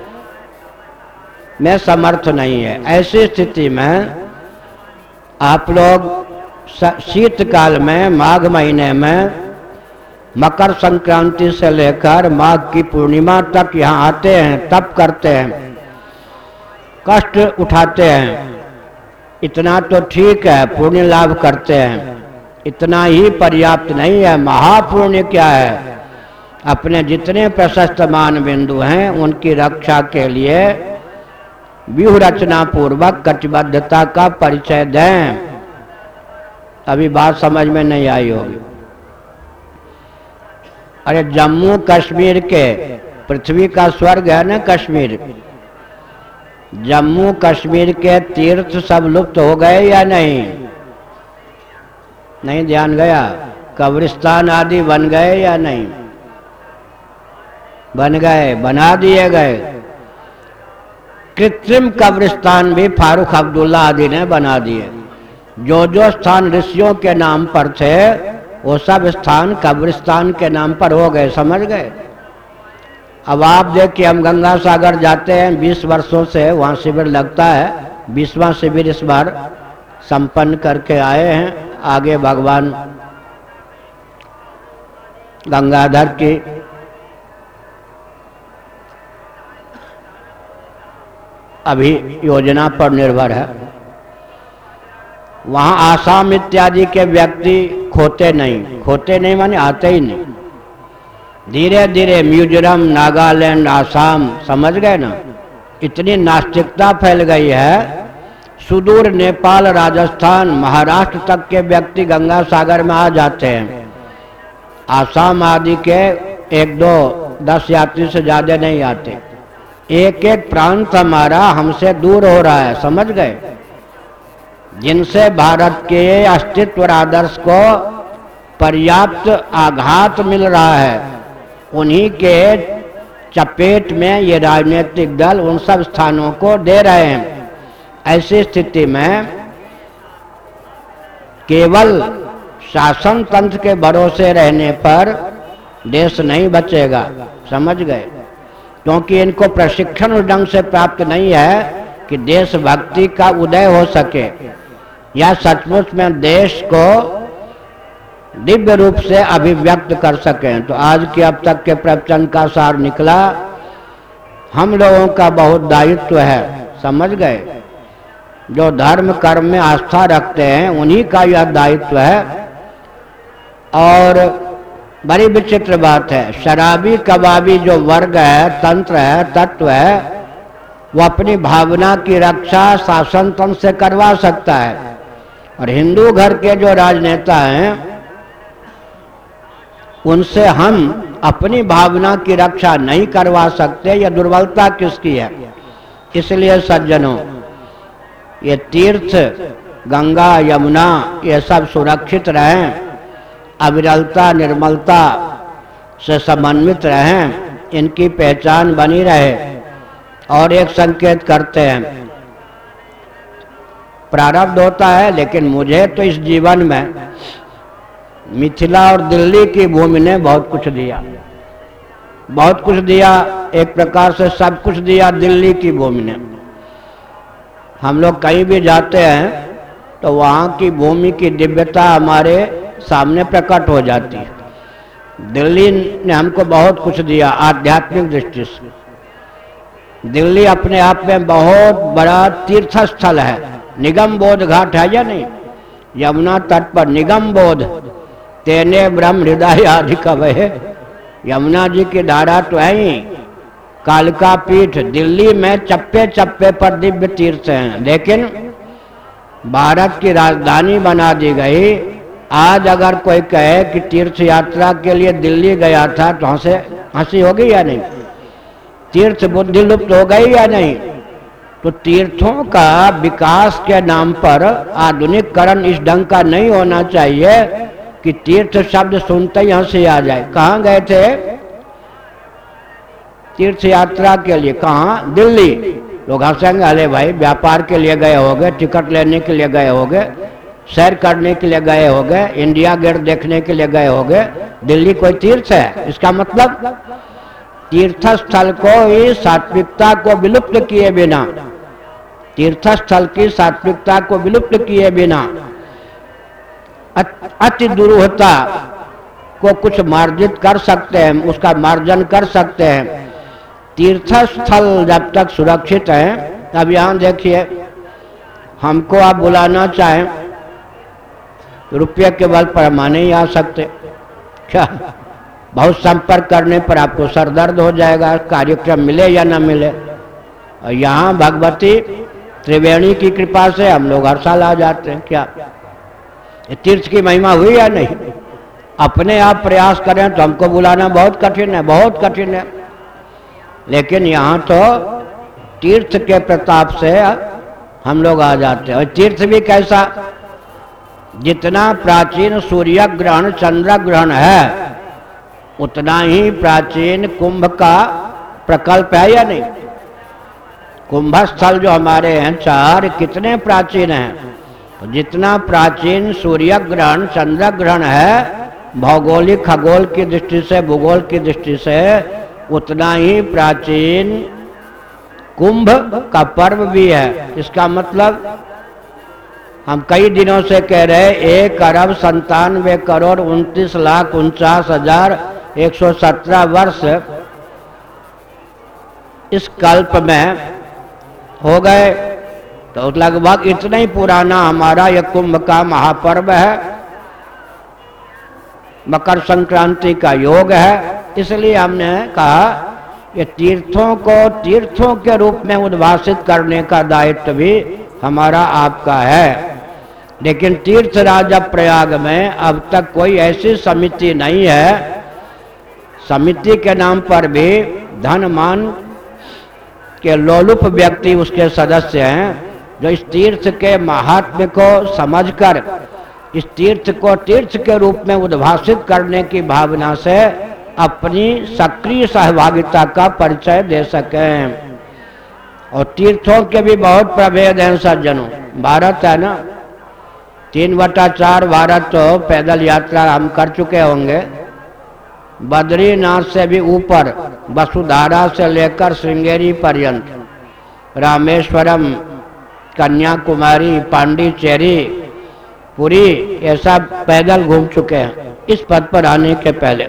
में समर्थ नहीं है। ऐसी स्थिति में आप लोग शीतकाल में, माघ महीने में, मकर संक्रांति से लेकर माघ की पूर्णिमा तक यहाँ आते हैं, तप करते हैं, कष्ट उठाते हैं। इतना तो ठीक है, पुण्य लाभ करते हैं, इतना ही पर्याप्त नहीं है। महापुण्य क्या है? अपने जितने प्रशस्त मान बिंदु हैं उनकी रक्षा के लिए व्यूह रचना पूर्वक कटिबद्धता का परिचय दें। अभी बात समझ में नहीं आई होगी। अरे जम्मू कश्मीर के, पृथ्वी का स्वर्ग है ना कश्मीर, जम्मू कश्मीर के तीर्थ सब लुप्त हो गए या नहीं? नहीं ध्यान गया? कब्रिस्तान आदि बन गए या नहीं? बन गए, बना दिए गए। कृत्रिम कब्रिस्तान भी फारूक अब्दुल्ला आदि ने बना दिए। जो जो स्थान ऋषियों के नाम पर थे वो सब स्थान कब्रिस्तान के नाम पर हो गए। समझ गए? अब आप देखिए, हम गंगा सागर जाते हैं 20 वर्षों से, वहाँ शिविर लगता है, 20वां शिविर इस बार संपन्न करके आए हैं। आगे भगवान गंगाधर की अभी योजना पर निर्भर है। वहाँ आसाम इत्यादि के व्यक्ति खोते नहीं माने आते ही नहीं। धीरे धीरे मिजोरम, नागालैंड, आसाम, समझ गए ना, इतनी नास्तिकता फैल गई है, सुदूर नेपाल, राजस्थान, महाराष्ट्र तक के व्यक्ति गंगा सागर में आ जाते हैं। आसाम आदि के 1-2-10 यात्री से ज़्यादा नहीं आते। एक एक प्रांत हमारा हमसे दूर हो रहा है। समझ गए? जिनसे भारत के अस्तित्व और आदर्श को पर्याप्त आघात मिल रहा है, उन्हीं के चपेट में ये राजनीतिक दल उन सब स्थानों को दे रहे हैं। ऐसी स्थिति में केवल शासन तंत्र के भरोसे रहने पर देश नहीं बचेगा। समझ गए? क्योंकि इनको प्रशिक्षण उस ढंग से प्राप्त नहीं है कि देशभक्ति का उदय हो सके या सचमुच में देश को दिव्य रूप से अभिव्यक्त कर सकें। तो आज के अब तक के प्रवचन का सार निकला, हम लोगों का बहुत दायित्व है। समझ गए? जो धर्म कर्म में आस्था रखते हैं उन्हीं का यह दायित्व है। और बड़ी विचित्र बात है, शराबी कबाबी जो वर्ग है, तंत्र है, तत्व है, वो अपनी भावना की रक्षा शासन तंत्र से करवा सकता है, और हिंदू घर के जो राजनेता हैं उनसे हम अपनी भावना की रक्षा नहीं करवा सकते। यह दुर्बलता किसकी है? इसलिए सज्जनों, ये तीर्थ गंगा यमुना ये सब सुरक्षित रहें, अविरलता निर्मलता से समन्वित रहें, इनकी पहचान बनी रहे। और एक संकेत करते हैं, प्रारब्ध होता है, लेकिन मुझे तो इस जीवन में मिथिला और दिल्ली की भूमि ने बहुत कुछ दिया, बहुत कुछ दिया। एक प्रकार से सब कुछ दिया दिल्ली की भूमि ने। हम लोग कहीं भी जाते हैं तो वहाँ की भूमि की दिव्यता हमारे सामने प्रकट हो जाती है। दिल्ली ने हमको बहुत कुछ दिया आध्यात्मिक दृष्टि से। दिल्ली अपने आप में बहुत बड़ा तीर्थ स्थल है। निगम बोध घाट है या नहीं, यमुना तट पर निगम बोध, तेने ब्रह्म हृदय आदि कवहे, यमुना जी की धारा तो है ही। कालिका पीठ, दिल्ली में चप्पे चप्पे पर दिव्य तीर्थ हैं, लेकिन भारत की राजधानी बना दी गई। आज अगर कोई कहे कि तीर्थ यात्रा के लिए दिल्ली गया था तो हंसी होगी या नहीं? तीर्थ बुद्धि लुप्त हो गई या नहीं? तो तीर्थों का विकास के नाम पर आधुनिकरण इस ढंग का नहीं होना चाहिए कि तीर्थ शब्द सुनते ही हंसी आ जाए। कहाँ गए थे तीर्थ यात्रा के लिए? कहाँ? दिल्ली। लोग हंसेंगे, अरे भाई व्यापार के लिए गए होगे, टिकट लेने के लिए गए होगे, सैर करने के लिए गए होगे, इंडिया गेट देखने के लिए गए होगे, दिल्ली कोई तीर्थ है? इसका मतलब तीर्थ स्थल को ही सात्विकता को विलुप्त किए बिना, तीर्थ स्थल की सात्विकता को विलुप्त किए बिना अति दुरूहता को कुछ मार्जित कर सकते हैं, उसका मार्जन कर सकते हैं। तीर्थ स्थल जब तक सुरक्षित है, अब यहाँ देखिए, हमको आप बुलाना चाहें रुपये के बल पर हम नहीं आ सकते। क्या? बहुत संपर्क करने पर आपको सरदर्द हो जाएगा, कार्यक्रम मिले या न मिले। और यहाँ भगवती त्रिवेणी की कृपा से हम लोग हर साल आ जाते हैं। क्या तीर्थ की महिमा हुई या नहीं? अपने आप प्रयास करें तो हमको बुलाना बहुत कठिन है, बहुत कठिन है। लेकिन यहाँ तो तीर्थ के प्रताप से हम लोग आ जाते हैं। और तीर्थ भी कैसा? जितना प्राचीन सूर्य ग्रहण चंद्र ग्रहण है, उतना ही प्राचीन कुंभ का प्रकल्प है या नहीं? कुंभ स्थल जो हमारे हैं चार, कितने प्राचीन हैं। तो जितना प्राचीन सूर्य ग्रहण चंद्र ग्रहण है भौगोलिक खगोल की दृष्टि से, भूगोल की दृष्टि से, उतना ही प्राचीन कुंभ का पर्व भी है। इसका मतलब हम कई दिनों से कह रहे 1,97,29,49,117 वर्ष इस कल्प में हो गए। तो लगभग इतना ही पुराना हमारा यह कुंभ का महापर्व है, मकर संक्रांति का योग है। इसलिए हमने कहा ये तीर्थों को तीर्थों के रूप में उद्भाषित करने का दायित्व भी हमारा आपका है। लेकिन तीर्थ राजा प्रयाग में अब तक कोई ऐसी समिति नहीं है, समिति के नाम पर भी धन मान के लोलुप व्यक्ति उसके सदस्य हैं, जो इस तीर्थ के महात्म्य को समझकर इस तीर्थ को तीर्थ के रूप में उद्भाषित करने की भावना से अपनी सक्रिय सहभागिता का परिचय दे सकें। और तीर्थों के भी बहुत प्रभेद हैं सज्जनों। भारत है ना, 3/4 भारत तो पैदल यात्रा हम कर चुके होंगे। बद्रीनाथ से भी ऊपर, वसुधारा से लेकर श्रृंगेरी पर्यंत, रामेश्वरम, कन्याकुमारी, पांडिचेरी, पुरी, ये सब पैदल घूम चुके हैं इस पद पर आने के पहले।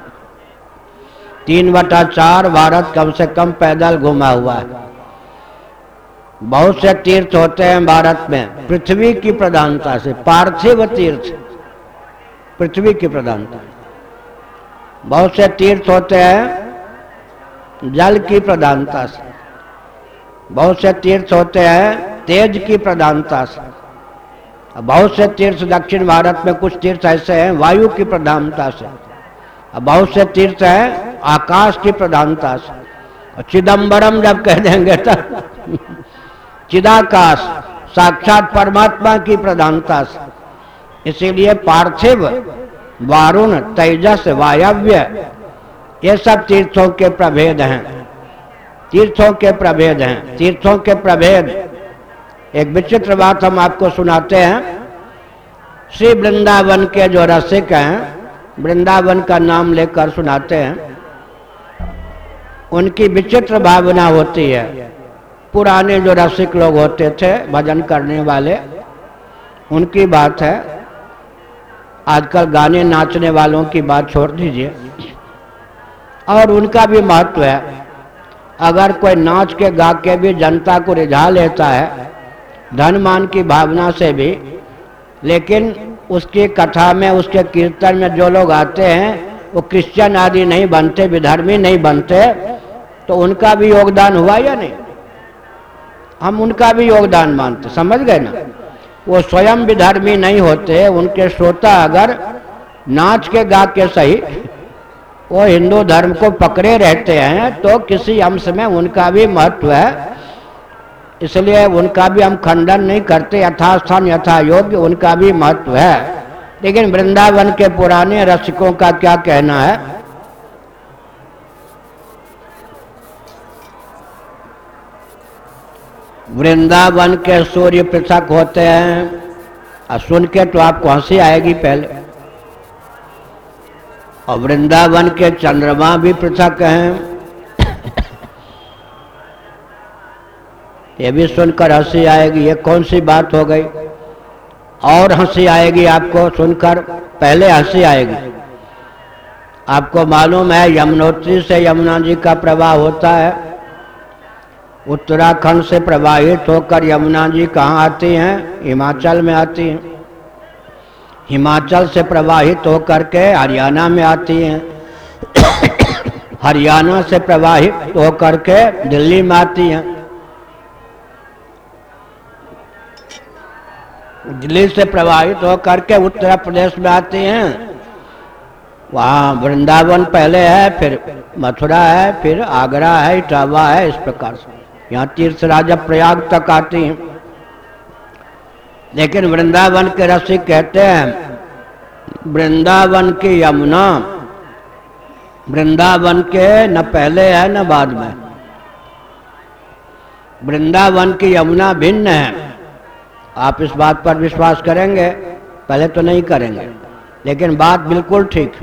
3/4 भारत कम से कम पैदल घुमा हुआ है। बहुत से तीर्थ होते हैं भारत में पृथ्वी की प्रधानता से, पार्थिव तीर्थ पृथ्वी की प्रधानता। बहुत से तीर्थ होते हैं जल की प्रधानता से, बहुत से तीर्थ होते हैं तेज की प्रधानता से, बहुत से तीर्थ दक्षिण भारत में कुछ तीर्थ ऐसे हैं वायु की प्रधानता से, बहुत से तीर्थ हैं आकाश की प्रधानता से। और चिदम्बरम जब कह देंगे तब चिदाकाश, साक्षात परमात्मा की प्रधानता से। इसीलिए पार्थिव, वारुण, तेजस, वायव्य, ये सब तीर्थों के प्रभेद हैं, तीर्थों के प्रभेद हैं, तीर्थों के प्रभेद। एक विचित्र बात हम आपको सुनाते हैं। श्री वृंदावन के जो रसिक हैं, वृंदावन का नाम लेकर सुनाते हैं, उनकी विचित्र भावना होती है। पुराने जो रसिक लोग होते थे भजन करने वाले, उनकी बात है। आजकल गाने नाचने वालों की बात छोड़ दीजिए, और उनका भी महत्व है। अगर कोई नाच के गा के भी जनता को रिझा लेता है, धन मान की भावना से भी, लेकिन उसकी कथा में, उसके कीर्तन में जो लोग आते हैं वो क्रिश्चियन आदि नहीं बनते, विधर्मी नहीं बनते, तो उनका भी योगदान हुआ या नहीं? हम उनका भी योगदान मानते, समझ गए ना? वो स्वयं विधर्मी नहीं होते, उनके श्रोता अगर नाच के गा के सही वो हिंदू धर्म को पकड़े रहते हैं, तो किसी अंश में उनका भी महत्व है। इसलिए उनका भी हम खंडन नहीं करते, यथास्थान यथा योग्य उनका भी महत्व है। लेकिन वृंदावन के पुराने रसिकों का क्या कहना है? वृंदावन के सूर्य पृथक होते हैं, और सुन के तो आपको हंसी आएगी पहले। और वृंदावन के चंद्रमा भी पृथक हैं, ये भी सुनकर हंसी आएगी। ये कौन सी बात हो गई? और हंसी आएगी आपको सुनकर, पहले हंसी आएगी। आपको मालूम है यमुनोत्री से यमुना जी का प्रवाह होता है। उत्तराखंड से प्रवाहित होकर यमुना जी कहाँ आती हैं? हिमाचल में आती हैं। हिमाचल से प्रवाहित होकर के हरियाणा में आती हैं। हरियाणा से प्रवाहित होकर के दिल्ली में आती हैं। दिल्ली से प्रवाहित होकर के उत्तर प्रदेश में आती हैं। वहाँ वृंदावन पहले है, फिर मथुरा है, फिर आगरा है, इटावा है, इस प्रकार से यहाँ तीर्थराज प्रयाग तक आती हैं। लेकिन वृंदावन के रसिक कहते हैं वृंदावन की यमुना वृंदावन के न पहले है न बाद में। वृंदावन की यमुना भिन्न है। आप इस बात पर विश्वास करेंगे? पहले तो नहीं करेंगे, लेकिन बात बिल्कुल ठीक।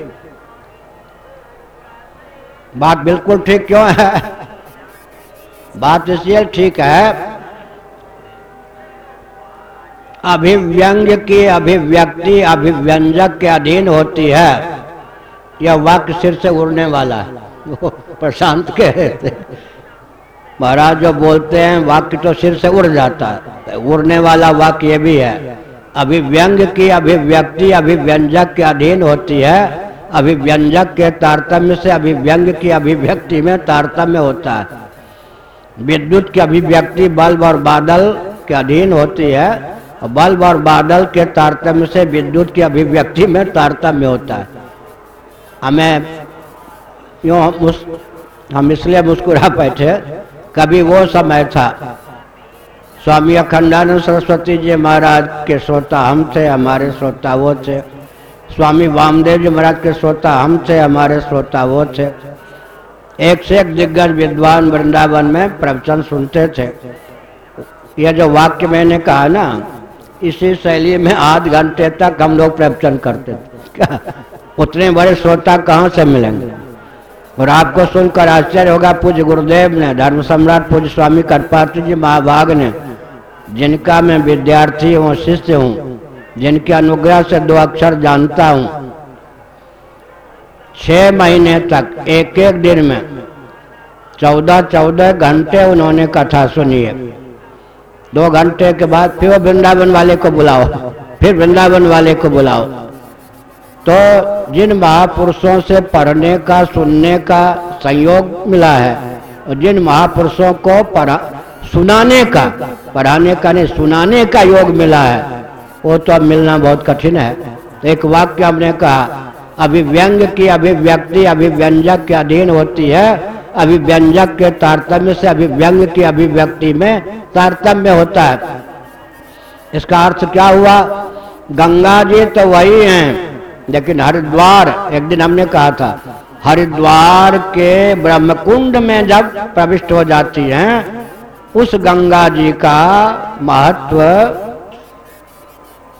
बात बिल्कुल ठीक क्यों है? बात इसलिए ठीक है, अभिव्यंग्य की अभिव्यक्ति अभिव्यंजक के अधीन होती है। यह वाक्य सिर से उड़ने वाला है। वो प्रशांत कह रहे थे, महाराज जो बोलते हैं वाक्य तो सिर से उड़ जाता है, उड़ने वाला वाक्य ये भी है। अभिव्यंग्य की अभिव्यक्ति अभिव्यंजक के अधीन होती है। अभिव्यंजक के तारतम्य से अभिव्यंग्य की अभिव्यक्ति में तारतम्य होता है। विद्युत की अभिव्यक्ति बल्ब और बादल के अधीन होती है, और बल्ब और बादल के तारतम्य से विद्युत की अभिव्यक्ति में तारतम्य होता है। हमें यूँ हम इसलिए मुस्कुरा बैठे, कभी वो समय था स्वामी अखंडानंद सरस्वती जी महाराज के श्रोता हम थे, हमारे श्रोता वो थे। स्वामी वामदेव जी महाराज के श्रोता हम थे, हमारे श्रोता वो थे। एक से एक दिग्गज विद्वान वृंदावन में प्रवचन सुनते थे। यह जो वाक्य मैंने कहा ना, इसी शैली में आध घंटे तक हम लोग प्रवचन करते थे। उतने बड़े श्रोता कहाँ से मिलेंगे? और आपको सुनकर आश्चर्य होगा, पूज्य गुरुदेव ने, धर्म सम्राट पूज्य स्वामी कृपात्री जी महाभाग ने, जिनका मैं विद्यार्थी हूँ, शिष्य हूँ, जिनके अनुग्रह से 2 अक्षर जानता हूँ, 6 महीने तक एक एक दिन में 14-14 घंटे उन्होंने कथा सुनी है। 2 घंटे के बाद फिर वो वृंदावन वाले को बुलाओ, फिर वृंदावन वाले को बुलाओ। तो जिन महापुरुषों से पढ़ने का सुनने का संयोग मिला है, और जिन महापुरुषों को सुनाने का, पढ़ाने का नहीं सुनाने का योग मिला है, वो तो अब मिलना बहुत कठिन है। तो एक वाक्य हमने कहा, अभिव्यंग्य की अभिव्यक्ति अभिव्यंजक के अधीन होती है। अभिव्यंजक के तारतम्य से अभिव्यंग्य की अभिव्यक्ति में तारतम्य होता है। इसका अर्थ क्या हुआ? गंगा जी तो वही हैं, लेकिन हरिद्वार, एक दिन हमने कहा था, हरिद्वार के ब्रह्मकुंड में जब प्रविष्ट हो जाती हैं, उस गंगा जी का महत्व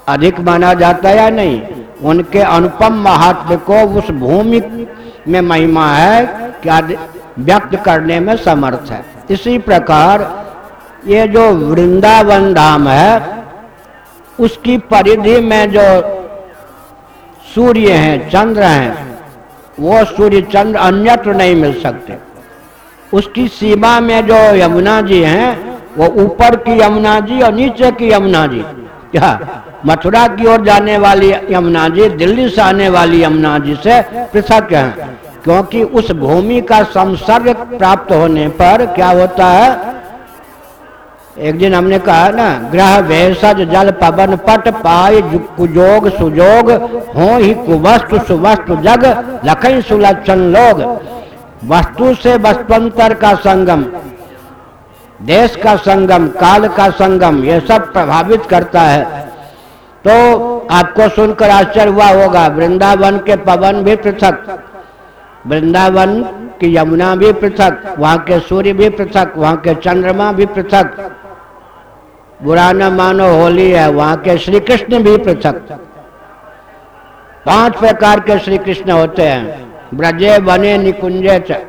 अधिक माना जाता है या नहीं? उनके अनुपम महात्म्य को उस भूमि में महिमा है क्या व्यक्त करने में समर्थ है। इसी प्रकार ये जो वृंदावन धाम है उसकी परिधि में जो सूर्य हैं, चंद्र हैं, वो सूर्य चंद्र अन्यत्र नहीं मिल सकते। उसकी सीमा में जो यमुना जी हैं वो ऊपर की यमुना जी और नीचे की यमुना जी, क्या मथुरा की ओर जाने वाली यमुना जी दिल्ली से आने वाली यमुना जी से पृथक हैं, क्योंकि उस भूमि का संसर्ग प्राप्त होने पर क्या होता है। एक दिन हमने कहा ना, ग्रह भेषज जल पवन पट पाय कुजोग सुजोग हो ही कुवस्तु सुवस्तु जग लखई सुलक्षण लोग। वस्तु से वस्तुअंतर का संगम, देश का संगम, काल का संगम, ये सब प्रभावित करता है। तो आपको सुनकर आश्चर्य हुआ होगा, वृंदावन के पवन भी पृथक, वृंदावन की यमुना भी पृथक, वहां के सूर्य भी पृथक, वहां के चंद्रमा भी पृथक। बुरा न मानो होली है, वहां के श्री कृष्ण भी पृथक। 5 प्रकार के श्री कृष्ण होते हैं, ब्रजे वने निकुंजे च।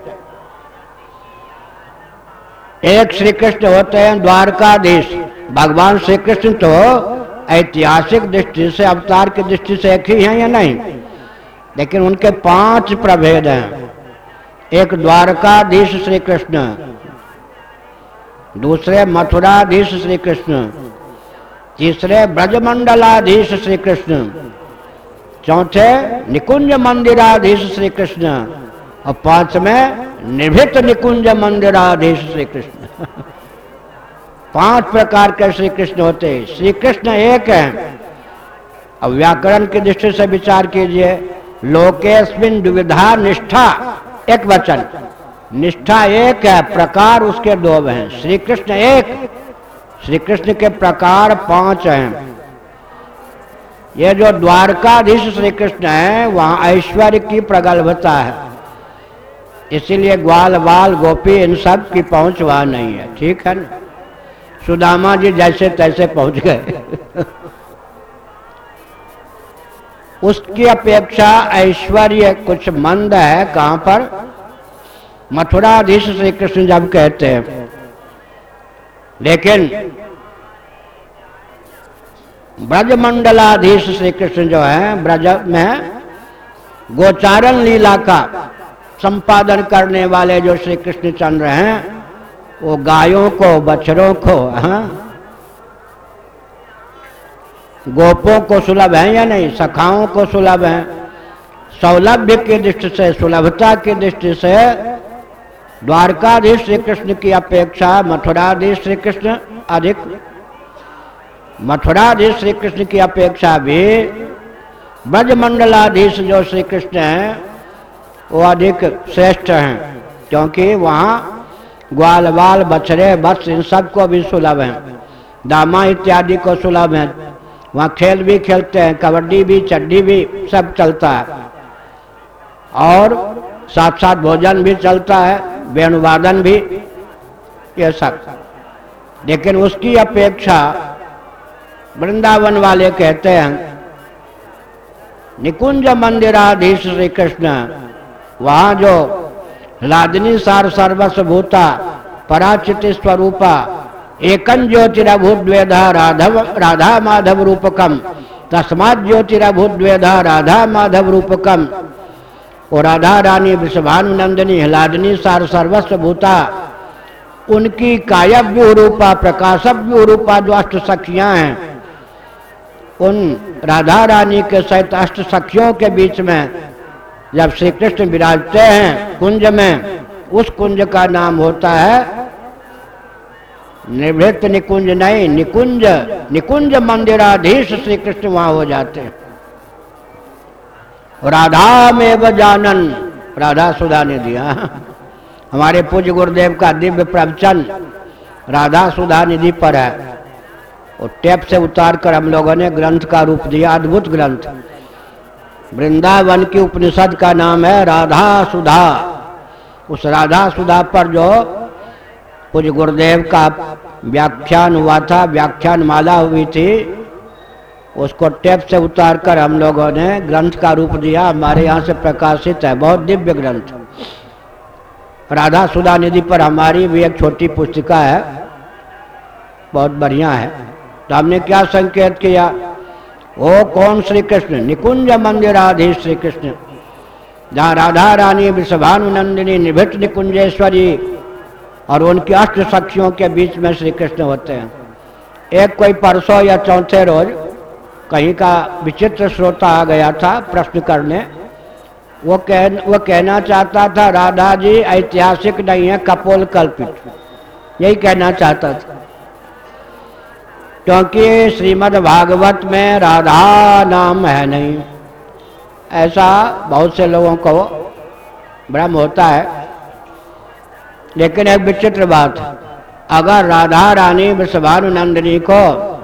एक श्री कृष्ण होते हैं द्वारकाधीश। भगवान श्री कृष्ण तो ऐतिहासिक दृष्टि से, अवतार की दृष्टि से एक ही हैं या नहीं, लेकिन उनके 5 प्रभेद हैं। एक द्वारकाधीश श्री कृष्ण, दूसरे मथुराधीश श्री कृष्ण, तीसरे ब्रजमंडलाधीश श्री कृष्ण, चौथे निकुंज मंदिराधीश श्री कृष्ण और 5वें निर्भीत निकुंज मंदिराधीश श्री कृष्ण। 5 प्रकार के श्री कृष्ण होते हैं। श्री कृष्ण एक है। अब व्याकरण की दृष्टि से विचार कीजिए, लोकेस्मिन द्विविधा निष्ठा, एक वचन, निष्ठा एक है, प्रकार उसके 2 हैं। श्री कृष्ण एक, श्री कृष्ण के प्रकार 5 हैं। ये जो द्वारकाधीश श्री कृष्ण है वहां ऐश्वर्य की प्रगल्भता है, इसीलिए ग्वाल बाल गोपी इन सब की पहुंच वहां नहीं है। ठीक है ना, सुदामा जी जैसे तैसे पहुंच गए। उसकी अपेक्षा ऐश्वर्य कुछ मंद है। कहां पर? मथुराधीश श्री कृष्ण जब कहते हैं, लेकिन ब्रजमंडलाधीश श्री कृष्ण जो है, ब्रज में गोचारण लीला का संपादन करने वाले जो श्री कृष्ण चंद्र हैं, वो गायों को, बछड़ों को, गोपों को सुलभ है या नहीं, सखाओं को सुलभ है। सौलभ्य की दृष्टि से, सुलभता की दृष्टि से द्वारकाधीश श्री कृष्ण की अपेक्षा मथुराधीश श्री कृष्ण अधिक, मथुराधीश श्री कृष्ण की अपेक्षा भी ब्रजमंडलाधीश जो श्री कृष्ण हैं वो अधिक श्रेष्ठ हैं, क्योंकि वहाँ ग्वाल बाल बछड़े बस इन सबको भी सुलभ हैं, दामा इत्यादि को सुलभ हैं। वहाँ खेल भी खेलते हैं, कबड्डी भी, चड्डी भी, सब चलता है, और साथ साथ भोजन भी चलता है, वेणुवादन भी, ये सब। लेकिन उसकी अपेक्षा वृंदावन वाले कहते हैं निकुंज मंदिराधीश श्री कृष्ण, वहाँ जो लादनी सार सर्वस्व भूता पराचित स्वरूपा एकं ज्योतिरभूद्वेधा राधा माधव रूपकम तस्मात् ज्योतिरभूद्वेधा राधा माधव रूपकम। और राधा रानी वृषभानुनंदिनी लादनी सार सर्वस्व भूता, उनकी कायव्यूह रूपा प्रकाशव्यूह रूपा जो 8 सखियां हैं, उन राधा रानी के सहित 8 सखियों के बीच में जब श्री कृष्ण विराजते हैं कुंज में, उस कुंज का नाम होता है निर्भृत निकुंज नहीं, निकुंज, निकुंज मंदिराधीश श्री कृष्ण वहां हो जाते हैं। राधा में जानन, राधा सुधा ने दिया। हमारे पूज्य गुरुदेव का दिव्य प्रवचन राधा सुधा निधि पर है, और टेप से उतार कर हम लोगों ने ग्रंथ का रूप दिया, अद्भुत ग्रंथ। वृंदावन की उपनिषद का नाम है राधा सुधा। उस राधा सुधा पर जो पूज्य गुरुदेव का व्याख्यान हुआ था, व्याख्यान माला हुई थी, उसको टेप से उतार कर हम लोगों ने ग्रंथ का रूप दिया, हमारे यहाँ से प्रकाशित है, बहुत दिव्य ग्रंथ। राधा सुधा निधि पर हमारी भी एक छोटी पुस्तिका है, बहुत बढ़िया है। तो हमने क्या संकेत किया, वो कौन श्री कृष्ण, निकुंज मंदिराधीश श्री कृष्ण, जहाँ राधा रानी वृषभानुनंदिनी निभृत निकुंजेश्वरी और उनकी अष्ट सखियों के बीच में श्री कृष्ण होते हैं। एक कोई परसों या चौथे रोज कहीं का विचित्र श्रोता आ गया था प्रश्न करने, वो कहना चाहता था राधा जी ऐतिहासिक नहीं है, कपोल कल्पित, यही कहना चाहता था, क्योंकि श्रीमद् भागवत में राधा नाम है नहीं। ऐसा बहुत से लोगों को भ्रम होता है। लेकिन एक विचित्र बात, अगर राधा रानी वृषभानुनंदिनी को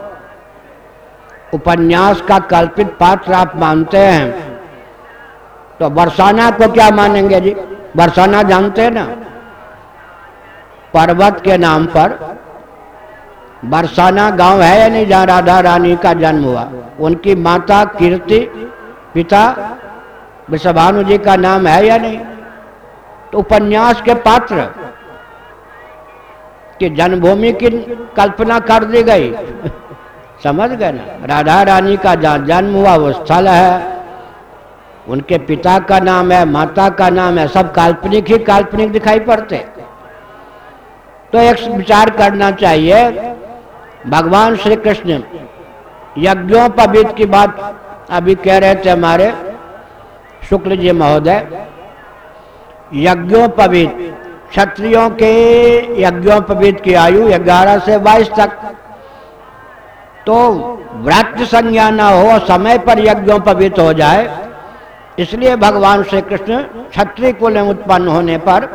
उपन्यास का कल्पित पात्र आप मानते हैं तो बरसाना को क्या मानेंगे जी? बरसाना जानते हैं ना, पर्वत के नाम पर बरसाना गांव है या नहीं, जहाँ राधा रानी का जन्म हुआ। उनकी माता कीर्ति, पिता वृषभानु जी का नाम है या नहीं? तो उपन्यास के पात्र की जन्मभूमि की कल्पना कर दी गई। समझ गए ना, राधा रानी का जहाँ जन्म हुआ वो स्थल है, उनके पिता का नाम है, माता का नाम है, सब काल्पनिक ही काल्पनिक दिखाई पड़ते। तो एक विचार करना चाहिए, भगवान श्री कृष्ण यज्ञोपवीत की बात अभी कह रहे थे हमारे शुक्ल जी महोदय। यज्ञोपवीत, क्षत्रियों के यज्ञोपवीत की आयु 11 से 22 तक, तो व्रत संज्ञा न हो, समय पर यज्ञोपवीत हो जाए, इसलिए भगवान श्री कृष्ण क्षत्रिय कुल में उत्पन्न होने पर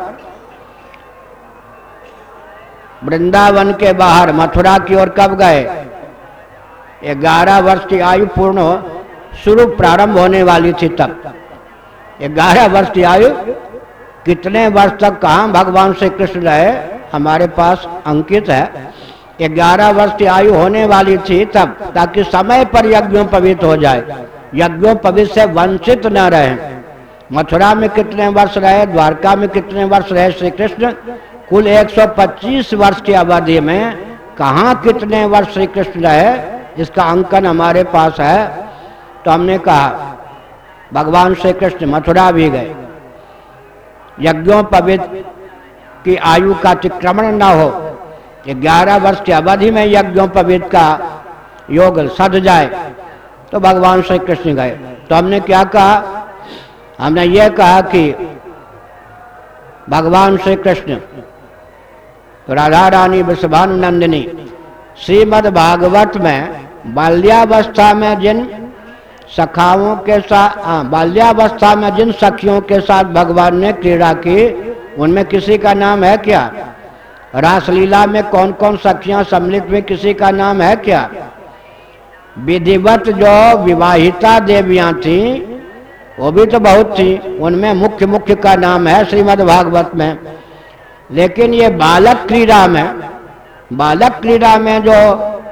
वृंदावन के बाहर मथुरा की ओर कब गए? 11 वर्ष की आयु पूर्ण हो, शुरू प्रारंभ होने वाली थी तब। 11 वर्ष की आयु, कितने वर्ष तक कहाँ भगवान श्री कृष्ण रहे हमारे पास अंकित है। 11 वर्ष की आयु होने वाली थी तब, ताकि समय पर यज्ञोपवीत हो जाए, यज्ञोपवीत से वंचित न रहे। मथुरा में कितने वर्ष रहे, द्वारका में कितने वर्ष रहे श्री कृष्ण? कुल 125 वर्ष की अवधि में कहाँ कितने वर्ष श्री कृष्ण रहे, इसका अंकन हमारे पास है। तो हमने कहा भगवान श्री कृष्ण मथुरा भी गए, यज्ञोपवीत की आयु का अतिक्रमण न हो, 11 वर्ष की अवधि में यज्ञोपवीत का योग सध जाए, तो भगवान श्री कृष्ण गए। तो हमने क्या कहा, हमने ये कहा कि भगवान श्री कृष्ण राधा रानी वृषभानुनंदिनी श्रीमद् भागवत में बाल्यावस्था में जिन सखाओं के साथ, बाल्यावस्था में जिन सखियों के साथ भगवान ने क्रीड़ा की, उनमें किसी का नाम है क्या? रासलीला में कौन कौन सखियां सम्मिलित हुई, किसी का नाम है क्या? विधिवत जो विवाहिता देवियां थी वो भी तो बहुत थी, उनमें मुख्य मुख्य का नाम है श्रीमद् भागवत में। लेकिन ये बालक क्रीड़ा में जो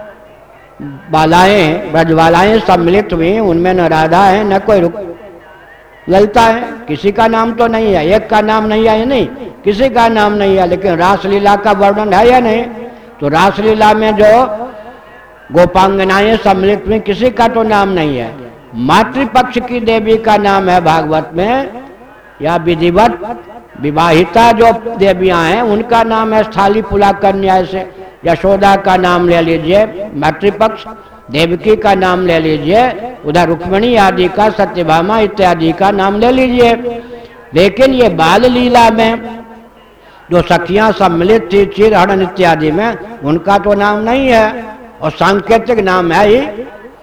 बालाएं, ब्रजबालाएं सम्मिलित हुई, उनमें न राधा है न कोई ललिता है, किसी का नाम तो नहीं है, एक का नाम नहीं है, नहीं किसी का नाम नहीं है। लेकिन रासलीला का वर्णन है या नहीं? तो रासलीला में जो गोपांगनाएं सम्मिलित हुई, किसी का तो नाम नहीं है। मातृपक्ष की देवी का नाम है भागवत में, या विधिवत विवाहिता जो देवियां हैं उनका नाम है स्थाली पुला कन्या से। यशोदा का नाम ले लीजिए, मातृपक्ष देवकी का नाम ले लीजिए, उधर रुक्मिणी आदि का, सत्यभामा इत्यादि का नाम ले लीजिए। लेकिन ये बाल लीला में जो सखियां सम्मिलित थी चिरहरण इत्यादि में, उनका तो नाम नहीं है, और सांकेतिक नाम है ही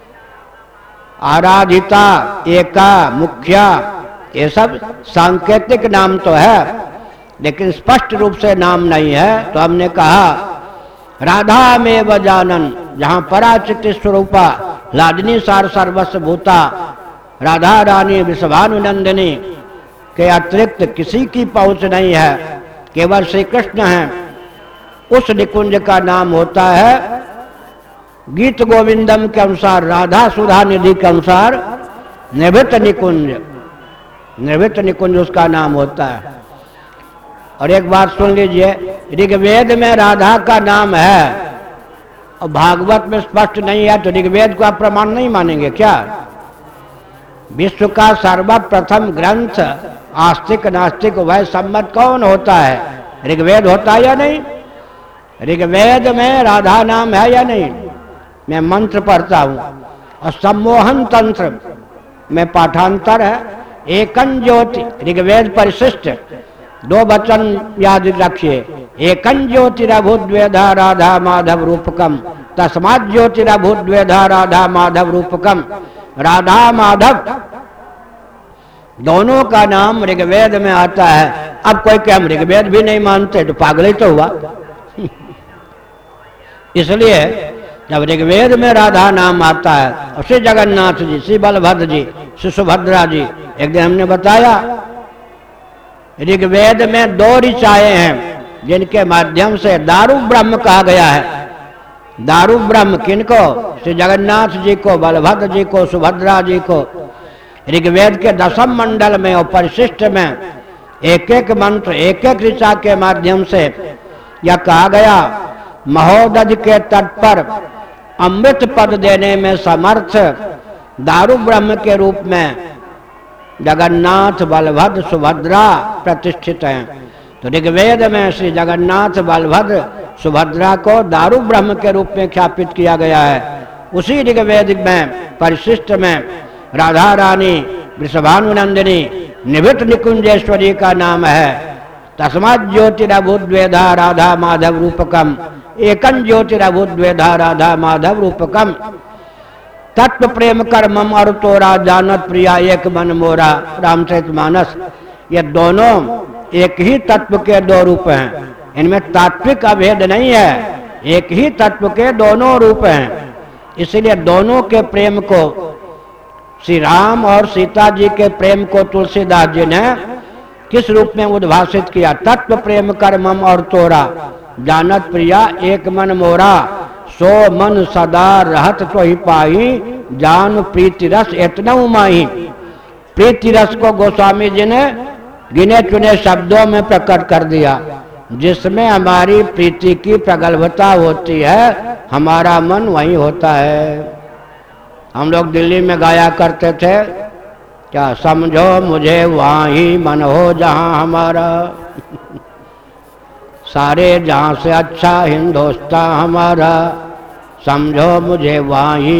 आराधिता, एका, मुखिया, ये सब सांकेतिक नाम तो है, लेकिन स्पष्ट रूप से नाम नहीं है। तो हमने कहा राधा में वजानन, जहाँ पराचित स्वरूपा लाडनी सार सर्वस्व भूता राधा रानी वृषभानुनंदिनी के अतिरिक्त किसी की पहुंच नहीं है, केवल श्री कृष्ण हैं। उस निकुंज का नाम होता है गीत गोविंदम के अनुसार, राधा सुधा निधि के अनुसार निभृत निकुंज, निभृत निकुंज उसका नाम होता है। और एक बात सुन लीजिए, ऋग्वेद में राधा का नाम है और भागवत में स्पष्ट नहीं है, तो ऋग्वेद को आप प्रमाण नहीं मानेंगे क्या? विश्व का सर्वप्रथम ग्रंथ आस्तिक नास्तिक वह सम्मत कौन होता है? ऋग्वेद होता है या नहीं? ऋग्वेद में राधा नाम है या नहीं? मैं मंत्र पढ़ता हूं और सम्मोहन तंत्र में पाठांतर है। एकं ज्योति, ऋग्वेद परिशिष्ट, दो वचन याद रखिए। एकं ज्योतिरभूद्वेधा राधा माधव रूपकम, तस्मात् ज्योतिरभूद्वेधा राधा माधव रूपकम। राधा माधव दोनों का नाम ऋग्वेद में आता है। अब कोई कि हम ऋग्वेद भी नहीं मानते, तो पागल ही तो हुआ। इसलिए जब ऋग्वेद में राधा नाम आता है, और श्री जगन्नाथ जी, श्री बलभद्र जी, श्री सुभद्रा जी, एक दिन हमने बताया ऋग्वेद में दो ऋचाएं हैं जिनके माध्यम से दारु ब्रह्म कहा गया है। दारु ब्रह्म किनको? श्री जगन्नाथ जी को, बलभद्र जी को, सुभद्रा जी को। ऋग्वेद के दशम मंडल में और परिशिष्ट में एक एक मंत्र, एक एक ऋचा के माध्यम से यह कहा गया, महोदध के तट पर अमृत पद देने में समर्थ दारु ब्रह्म के रूप में जगन्नाथ बलभद्र सुभद्रा प्रतिष्ठित हैं। तो ऋग्वेद में श्री जगन्नाथ बलभद्र सुभद्रा को दारु ब्रह्म के रूप में ख्यापित किया गया है। उसी ऋग्वेद में परिशिष्ट में राधा रानी वृषभानुनंदिनी निभृत निकुंजेश्वरी का नाम है। तस्मात् ज्योतिरभूद्वेधा राधा माधव रूपकम, एकं ज्योतिरभूद्वेधा राधा माधव रूपकम। तत्व प्रेम कर मम और तोरा, जानत प्रिया एक मन मोरा, रामचरितमानस। ये दोनों एक ही तत्व के दो रूप हैं, इनमें तात्विक अभेद नहीं है, एक ही तत्व के दोनों रूप हैं। इसलिए दोनों के प्रेम को, श्री राम और सीता जी के प्रेम को तुलसीदास जी ने किस रूप में उद्भाषित किया? तत्व प्रेम कर मम और तोरा, जानत प्रिया एक मन मोरा, सो मन सदा रहत तो ही पाही, जान प्रीति रस इतना माही। प्रीति रस को गोस्वामी जी ने गिने चुने शब्दों में प्रकट कर दिया। जिसमें हमारी प्रीति की प्रगल्भता होती है, हमारा मन वही होता है। हम लोग दिल्ली में गाया करते थे, क्या समझो मुझे वहाँ ही मन हो जहाँ हमारा, सारे जहाँ से अच्छा हिंदुस्तान हमारा, समझो मुझे वहाँ ही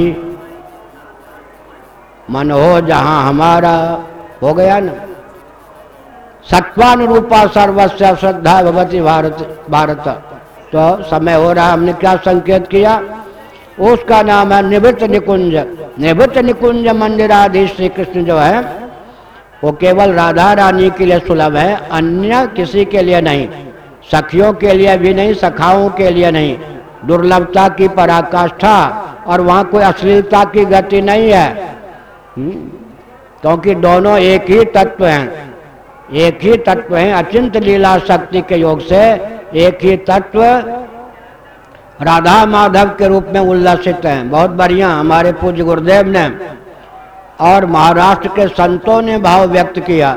मन हो जहाँ हमारा। हो गया ना? सत्वानुरूपा सर्वस्व श्रद्धा भगवती भारत। तो समय हो रहा, हमने क्या संकेत किया? उसका नाम है निभृत निकुंज। निभृत निकुंज मंदिराधीश श्री कृष्ण जो है वो केवल राधा रानी के लिए सुलभ है, अन्य किसी के लिए नहीं, सखियों के लिए भी नहीं, सखाओं के लिए नहीं। दुर्लभता की पराकाष्ठा और वहाँ कोई अश्लीलता की गति नहीं है, क्योंकि दोनों एक ही तत्व हैं, एक ही तत्व हैं। अचिंत लीला शक्ति के योग से एक ही तत्व राधा माधव के रूप में उल्लसित हैं। बहुत बढ़िया हमारे पूज्य गुरुदेव ने और महाराष्ट्र के संतों ने भाव व्यक्त किया।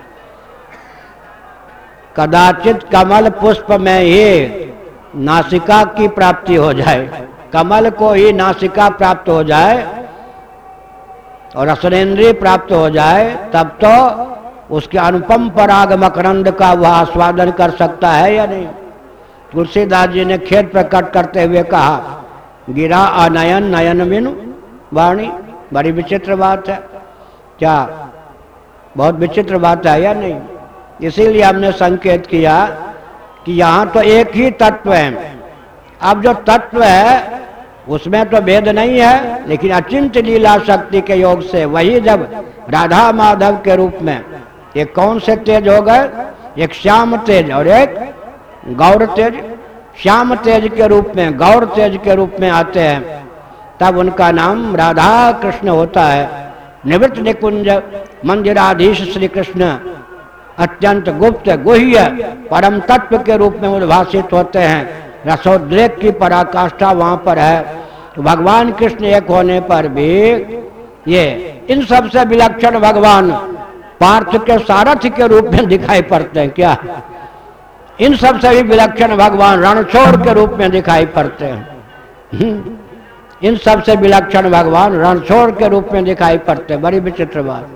कदाचित कमल पुष्प में ही नासिका की प्राप्ति हो जाए, कमल को ही नासिका प्राप्त हो जाए और रसनेन्द्रिय प्राप्त हो जाए, तब तो उसके अनुपम पराग मकरंद का वह आस्वादन कर सकता है या नहीं? तुलसीदास जी ने खेद प्रकट करते हुए कहा, गिरा अनयन नयन बिनु वाणी। बड़ी विचित्र बात है, क्या बहुत विचित्र बात है या नहीं? इसीलिए हमने संकेत किया कि यहाँ तो एक ही तत्व है। अब जो तत्व है उसमें तो भेद नहीं है, लेकिन अचिंत लीला शक्ति के योग से वही जब राधा माधव के रूप में, एक कौन से तेज हो गए? एक श्याम तेज और एक गौर तेज। श्याम तेज के रूप में, गौर तेज के रूप में आते हैं, तब उनका नाम राधा कृष्ण होता है। निवृत्त निकुंज मंदिराधीश श्री कृष्ण अत्यंत गुप्त गुह्य परम तत्व के रूप में उद्भाषित होते हैं। रसोद्रेक की पराकाष्ठा वहाँ पर है तो भगवान कृष्ण एक होने पर भी ये इन सबसे विलक्षण भगवान पार्थ के सारथी के रूप में दिखाई पड़ते हैं। क्या इन सबसे भी विलक्षण भगवान रणछोड़ के रूप में दिखाई पड़ते हैं। इन सबसे विलक्षण भगवान रणछोड़ के रूप में दिखाई पड़ते हैं। बड़ी विचित्र बात।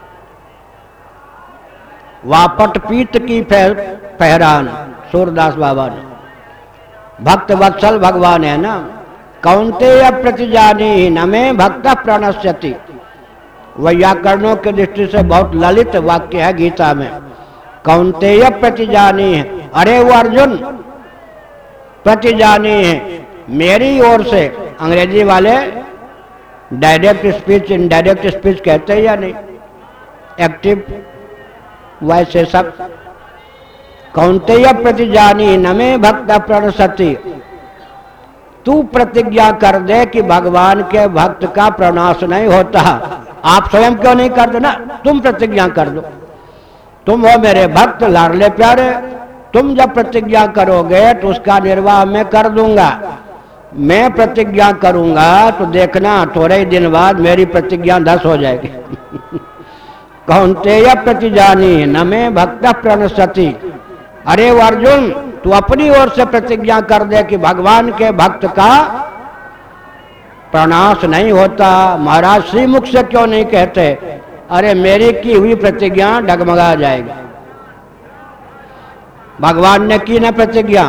वापट पीत की पहरान सूरदास बाबा ने, भक्त वत्सल भगवान है ना। कौन्तेय प्रतिजानी न में भक्त प्रणश्यति, व्याकरणों की दृष्टि से बहुत ललित वाक्य है गीता में। कौन्तेय प्रतिजानी है, अरे वो अर्जुन प्रतिजानी है मेरी ओर से। अंग्रेजी वाले डायरेक्ट स्पीच इनडायरेक्ट स्पीच कहते हैं या नहीं, एक्टिव वैसे सब। कौन्तेय प्रतिजानी न में भक्त प्रणश्यति, तू प्रतिज्ञा कर दे कि भगवान के भक्त का प्रणाश नहीं होता। आप स्वयं क्यों नहीं कर दो ना, तुम प्रतिज्ञा कर दो। तुम हो मेरे भक्त लाडले प्यारे, तुम जब प्रतिज्ञा करोगे तो उसका निर्वाह मैं कर दूंगा। मैं प्रतिज्ञा करूंगा तो देखना थोड़े ही दिन बाद मेरी प्रतिज्ञा 10 हो जाएगी। कौन्तेय प्रतिजानी न में भक्त प्रणश्यति, अरे वो अर्जुन तू अपनी ओर से प्रतिज्ञा कर दे कि भगवान के भक्त का प्रणाश नहीं होता। महाराज श्रीमुख से क्यों नहीं कहते, अरे मेरी की हुई प्रतिज्ञा डगमगा जाएगी। भगवान ने की न प्रतिज्ञा,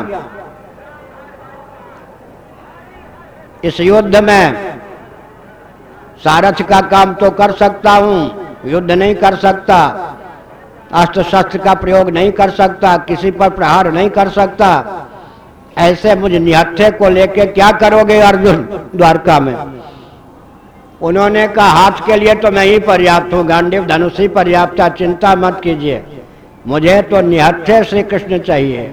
इस युद्ध में सारथ का काम तो कर सकता हूं, युद्ध नहीं कर सकता, अस्त्र शस्त्र का प्रयोग नहीं कर सकता, किसी पर प्रहार नहीं कर सकता। ऐसे मुझे निहत्थे को लेके क्या करोगे अर्जुन द्वारका में। उन्होंने कहा हाथ के लिए तो मैं ही पर्याप्त हूँ, गांडीव धनुष ही पर्याप्त है, चिंता मत कीजिए, मुझे तो निहत्थे श्री कृष्ण चाहिए।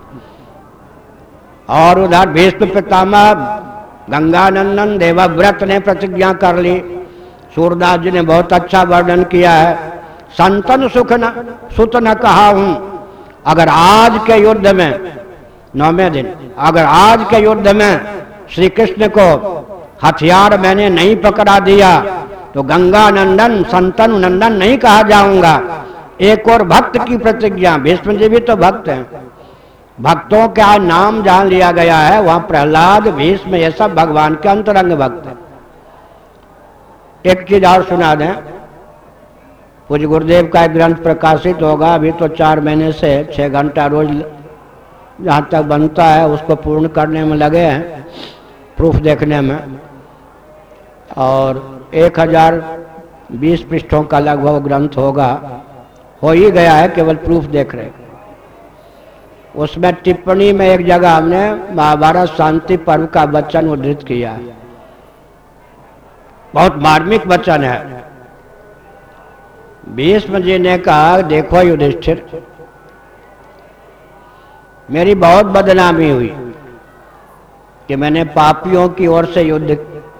और उधर भीष्म पितामह गंगानंदन देवव्रत ने प्रतिज्ञा कर ली। सूरदास जी ने बहुत अच्छा वर्णन किया है। संतन सुत न कहा हूं, अगर आज के युद्ध में 9वें दिन, अगर आज के युद्ध में श्री कृष्ण को हथियार मैंने नहीं पकड़ा दिया तो गंगा नंदन संतनु नंदन नहीं कहा जाऊंगा। एक और भक्त की प्रतिज्ञा, भीष्म जी भी तो भक्त हैं, भक्तों का नाम जान लिया गया है, वहां प्रहलाद भीष्म ये सब भगवान के अंतरंग भक्त हैं। एक चीज और सुना दें, पूज्य गुरुदेव का एक ग्रंथ प्रकाशित होगा, अभी तो 4 महीने से 6 घंटा रोज जहाँ तक बनता है उसको पूर्ण करने में लगे हैं, प्रूफ देखने में, और 1020 पृष्ठों का लगभग ग्रंथ होगा, हो ही गया है, केवल प्रूफ देख रहे। उसमें टिप्पणी में एक जगह हमने महाभारत शांति पर्व का वचन उद्धृत किया है, बहुत मार्मिक वचन है। भीष्म जी ने कहा देखो युधिष्ठिर, मेरी बहुत बदनामी हुई कि मैंने पापियों की ओर से युद्ध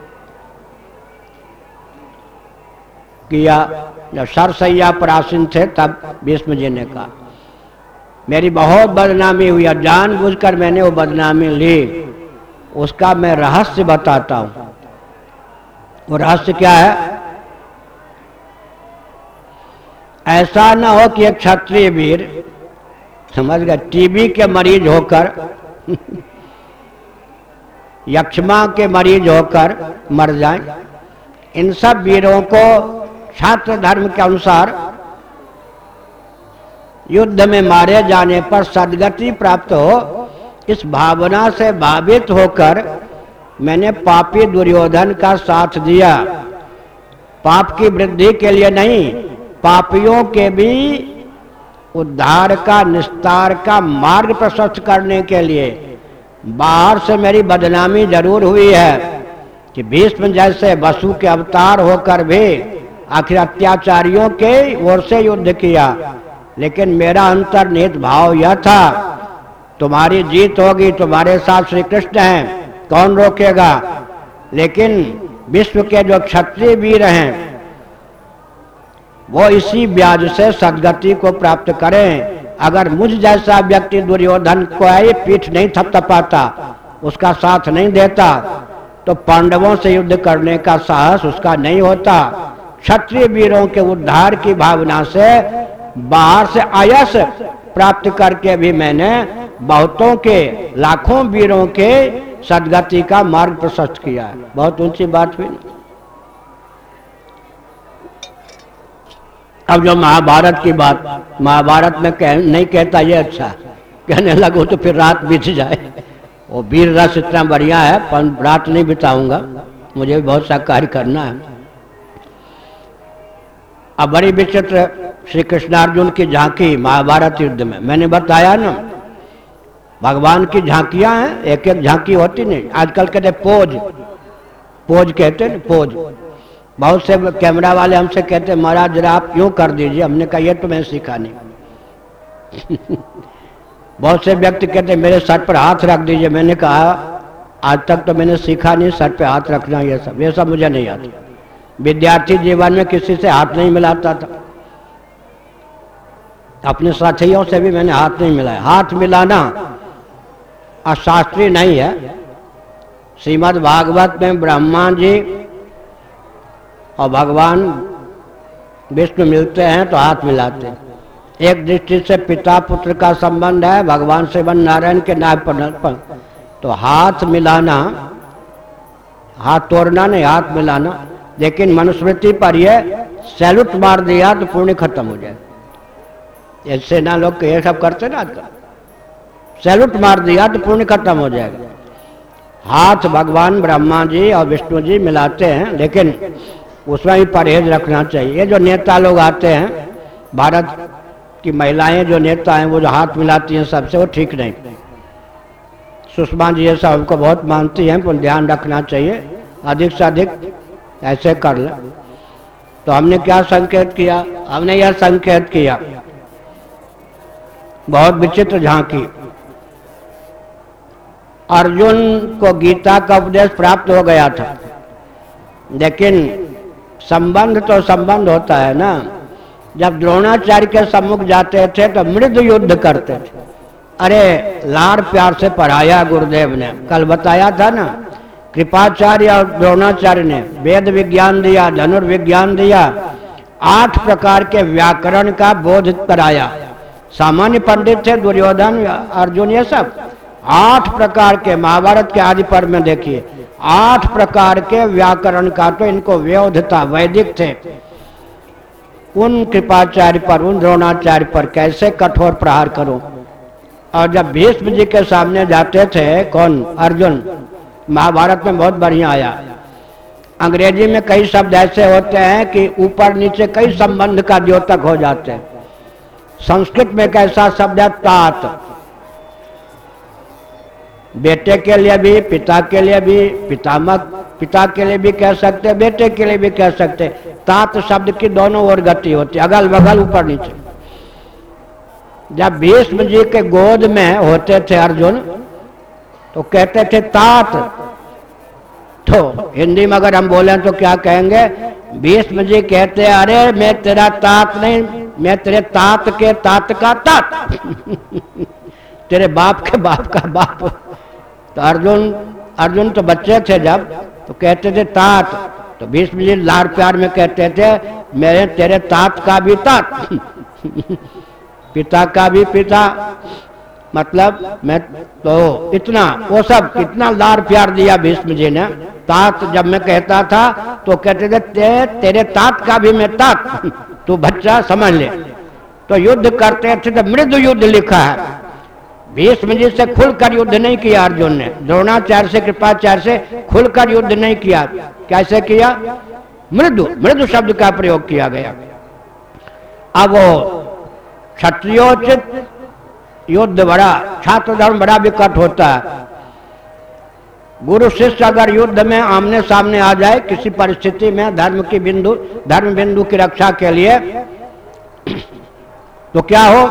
किया। जब सरसैया पर आसीन थे तब भीष्म जी ने कहा मेरी बहुत बदनामी हुई और जानबूझकर मैंने वो बदनामी ली। उसका मैं रहस्य बताता हूं। वो रहस्य क्या है? ऐसा न हो कि एक क्षत्रिय वीर, समझ गए, टीबी के मरीज होकर यक्ष्मा के मरीज होकर मर जाएं। इन सब वीरों को छात्र धर्म के अनुसार युद्ध में मारे जाने पर सद्गति प्राप्त हो, इस भावना से भावित होकर मैंने पापी दुर्योधन का साथ दिया। पाप की वृद्धि के लिए नहीं, पापियों के भी उद्धार का, निस्तार का मार्ग प्रशस्त करने के लिए। बाहर से मेरी बदनामी जरूर हुई है कि भीष्म जैसे वसु के अवतार होकर भी आखिर अत्याचारियों के ओर से युद्ध किया, लेकिन मेरा अंतर्निहित भाव यह था तुम्हारी जीत होगी, तुम्हारे साथ श्री कृष्ण हैं, कौन रोकेगा। लेकिन विश्व के जो क्षत्रिय वीर हैं वो इसी ब्याज से सद्गति को प्राप्त करें। अगर मुझ जैसा व्यक्ति दुर्योधन को आई पीठ नहीं थपथपाता, उसका साथ नहीं देता, तो पांडवों से युद्ध करने का साहस उसका नहीं होता। क्षत्रिय वीरों के उद्धार की भावना से बाहर से आयस प्राप्त करके भी मैंने बहुतों के, लाखों वीरों के सदगति का मार्ग प्रशस्त किया है। बहुत ऊंची बात हुई। अब जो महाभारत की बात, महाभारत में नहीं कहता ये अच्छा, कहने लगो तो फिर रात बीत जाए। वो वीर रस इतना बढ़िया है, पर रात नहीं बिताऊंगा, मुझे भी बहुत सा कार्य करना है। अब बड़ी विचित्र श्री कृष्णार्जुन की झांकी महाभारत युद्ध में, मैंने बताया ना, भगवान की झांकियां हैं, एक एक झांकी होती नहीं। आजकल कहते पोज, पोज कहते हैं, पोज। बहुत से कैमरा वाले हमसे कहते महाराज जरा आप यूं कर दीजिए, हमने कहा ये तो मैं सीखा नहीं। बहुत से व्यक्ति कहते मेरे सर पर हाथ रख दीजिए, मैंने कहा आज तक तो मैंने सीखा नहीं सर पे हाथ रखना, ये सब मुझे नहीं आता। विद्यार्थी जीवन में किसी से हाथ नहीं मिलाता था, अपने साथियों से भी मैंने हाथ नहीं मिलाया। हाथ मिलाना अशास्त्रीय नहीं है। श्रीमद् भागवत में ब्रह्मा जी और भगवान विष्णु मिलते हैं तो हाथ मिलाते हैं। एक दृष्टि से पिता पुत्र का संबंध है, भगवान श्रीमन नारायण के नाम पर, तो हाथ मिलाना, हाथ तोड़ना नहीं, हाथ मिलाना। लेकिन मनुस्मृति पर यह सैल्यूट मार दिया तो पुण्य खत्म हो जाए। ऐसे ना लोग ये सब करते ना आजकल, सैल्यूट मार दिया तो पुण्य खत्म हो जाएगा। हाथ भगवान ब्रह्मा जी और विष्णु जी मिलाते हैं, लेकिन उसमें भी परहेज रखना चाहिए। ये जो नेता लोग आते हैं, भारत की महिलाएं जो नेता हैं वो जो हाथ मिलाती हैं सबसे, वो ठीक नहीं। सुषमा जी ये सब हमको बहुत मानती हैं, पर ध्यान रखना चाहिए, अधिक से अधिक ऐसे कर ले। तो हमने क्या संकेत किया? हमने यह संकेत किया, बहुत विचित्र झांकी। अर्जुन को गीता का उपदेश प्राप्त हो गया था, लेकिन संबंध तो संबंध होता है ना। जब द्रोणाचार्य के सम्मुख जाते थे तो मृदु युद्ध करते थे। अरे लाड़ प्यार से पढ़ाया गुरुदेव ने, कल बताया था ना। कृपाचार्य और द्रोणाचार्य ने वेद विज्ञान दिया, धनुर्विज्ञान दिया, 8 प्रकार के व्याकरण का बोध कराया। सामान्य पंडित थे दुर्योधन, अर्जुन, ये सब 8 प्रकार के, महाभारत के आदि पर्व में देखिए 8 प्रकार के व्याकरण का तो इनको व्योध था, वैदिक थे। उन कृपाचार्य पर, उन द्रोणाचार्य पर कैसे कठोर प्रहार करो। और जब भीष्म जी के सामने जाते थे, कौन? अर्जुन, महाभारत में बहुत बढ़िया आया। अंग्रेजी में कई शब्द ऐसे होते हैं कि ऊपर नीचे कई संबंध का द्योतक हो जाते हैं। संस्कृत में कैसा शब्द है? तात। बेटे के लिए भी, पिता के लिए भी, पितामह, पिता के लिए भी कह सकते, बेटे के लिए भी कह सकते। तात शब्द की दोनों ओर गति होती है, अगल बगल, ऊपर नीचे। जब भीष्म जी के गोद में होते थे अर्जुन, तो कहते थे तात। तो हिंदी में अगर हम बोले तो क्या कहेंगे? भीष्म जी कहते अरे मैं तेरा तात नहीं, मैं तेरे तात के तात का तात। तेरे बाप के बाप का बाप। तो अर्जुन तो बच्चे थे जब, तो कहते थे तात। तो भीष्म जी लाड़ प्यार में कहते थे मेरे तेरे तात का भी तात। पिता का भी पिता, मतलब मैं तो इतना, वो सब इतना लाड़ प्यार दिया भीष्म जी ने। तात जब मैं कहता था तो कहते थे तेरे तात का भी मैं तात, तू बच्चा समझ ले। तो युद्ध करते थे तो मृदु युद्ध लिखा है। भीष्म जी से खुलकर युद्ध नहीं किया अर्जुन ने, द्रोणाचार्य से, कृपाचार्य से खुलकर युद्ध नहीं किया। कैसे किया? मृदु, मृदु शब्द का प्रयोग किया गया। अब वो क्षत्रियोचित युद्ध बड़ा, छात्र धर्म बड़ा विकट होता है। गुरु शिष्य अगर युद्ध में आमने सामने आ जाए किसी परिस्थिति में, धर्म बिंदु की रक्षा के लिए, तो क्या हो?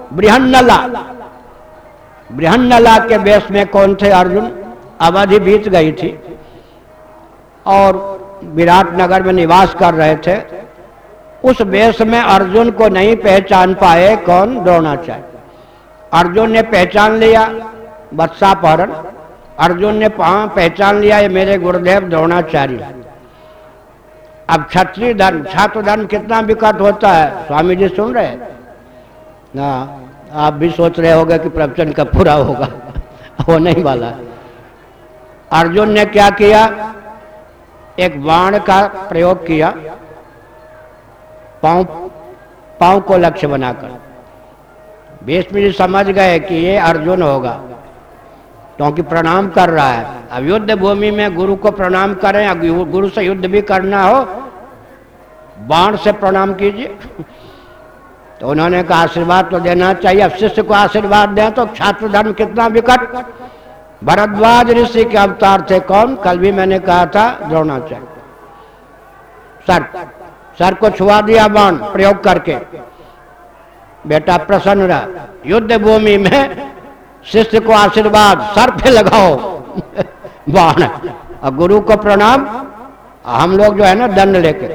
बृहन्नला के वेश में कौन थे अर्जुन? अवधि बीत गई थी और विराट नगर में निवास कर रहे थे। उस वेश में अर्जुन को नहीं पहचान पाए, कौन? द्रोणाचार्य। अर्जुन ने पहचान लिया, वत्सापहरण। अर्जुन ने पहचान लिया ये मेरे गुरुदेव द्रोणाचार्य। अब क्षत्रिय धर्म छात्र धर्म कितना विकट होता है, स्वामी जी सुन रहे ना? आप भी सोच रहे होंगे कि प्रवचन कब पूरा होगा वो नहीं वाला। अर्जुन ने क्या किया, एक बाण का प्रयोग किया पांव को लक्ष्य बनाकर। भीष्म जी समझ गए कि ये अर्जुन होगा क्योंकि प्रणाम कर रहा है। अब युद्ध भूमि में गुरु को प्रणाम करें, अब गुरु से युद्ध भी करना हो बाण से प्रणाम कीजिए। तो उन्होंने कहा आशीर्वाद तो देना चाहिए, अब शिष्य को आशीर्वाद दें तो छात्र धर्म कितना विकट। भरद्वाज ऋषि के अवतार थे कौन, कल भी मैंने कहा था द्रोणाचार्य। सर को छुआ दिया बाण प्रयोग करके, बेटा प्रसन्न रहा। युद्ध भूमि में शिष्य को आशीर्वाद, सर पे लगाओ बाण, और गुरु को प्रणाम। हम लोग जो है ना दंड लेके,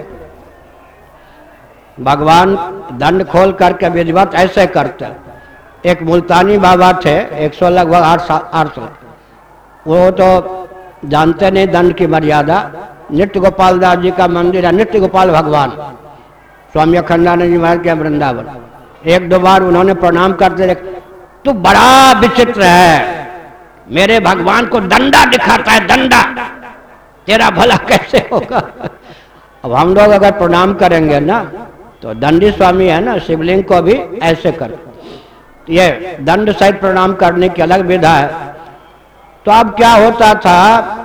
भगवान दंड खोल करके विधिवत ऐसे करते। एक मुल्तानी बाबा थे 100 लगभग 8 साल, वो तो जानते नहीं दंड की मर्यादा। नित्य गोपाल दास जी का मंदिर है, नित्य गोपाल भगवान स्वामी अखंडानंद जी महाराज के वृंदावन। एक दो बार उन्होंने प्रणाम करते रहे, तू बड़ा विचित्र है, मेरे भगवान को दंडा दिखाता है, दंडा, तेरा भला कैसे होगा। अब हम लोग अगर प्रणाम करेंगे ना तो दंडी स्वामी है ना, शिवलिंग को भी ऐसे कर, ये दंड सहित प्रणाम करने की अलग विधा है। तो अब क्या होता था,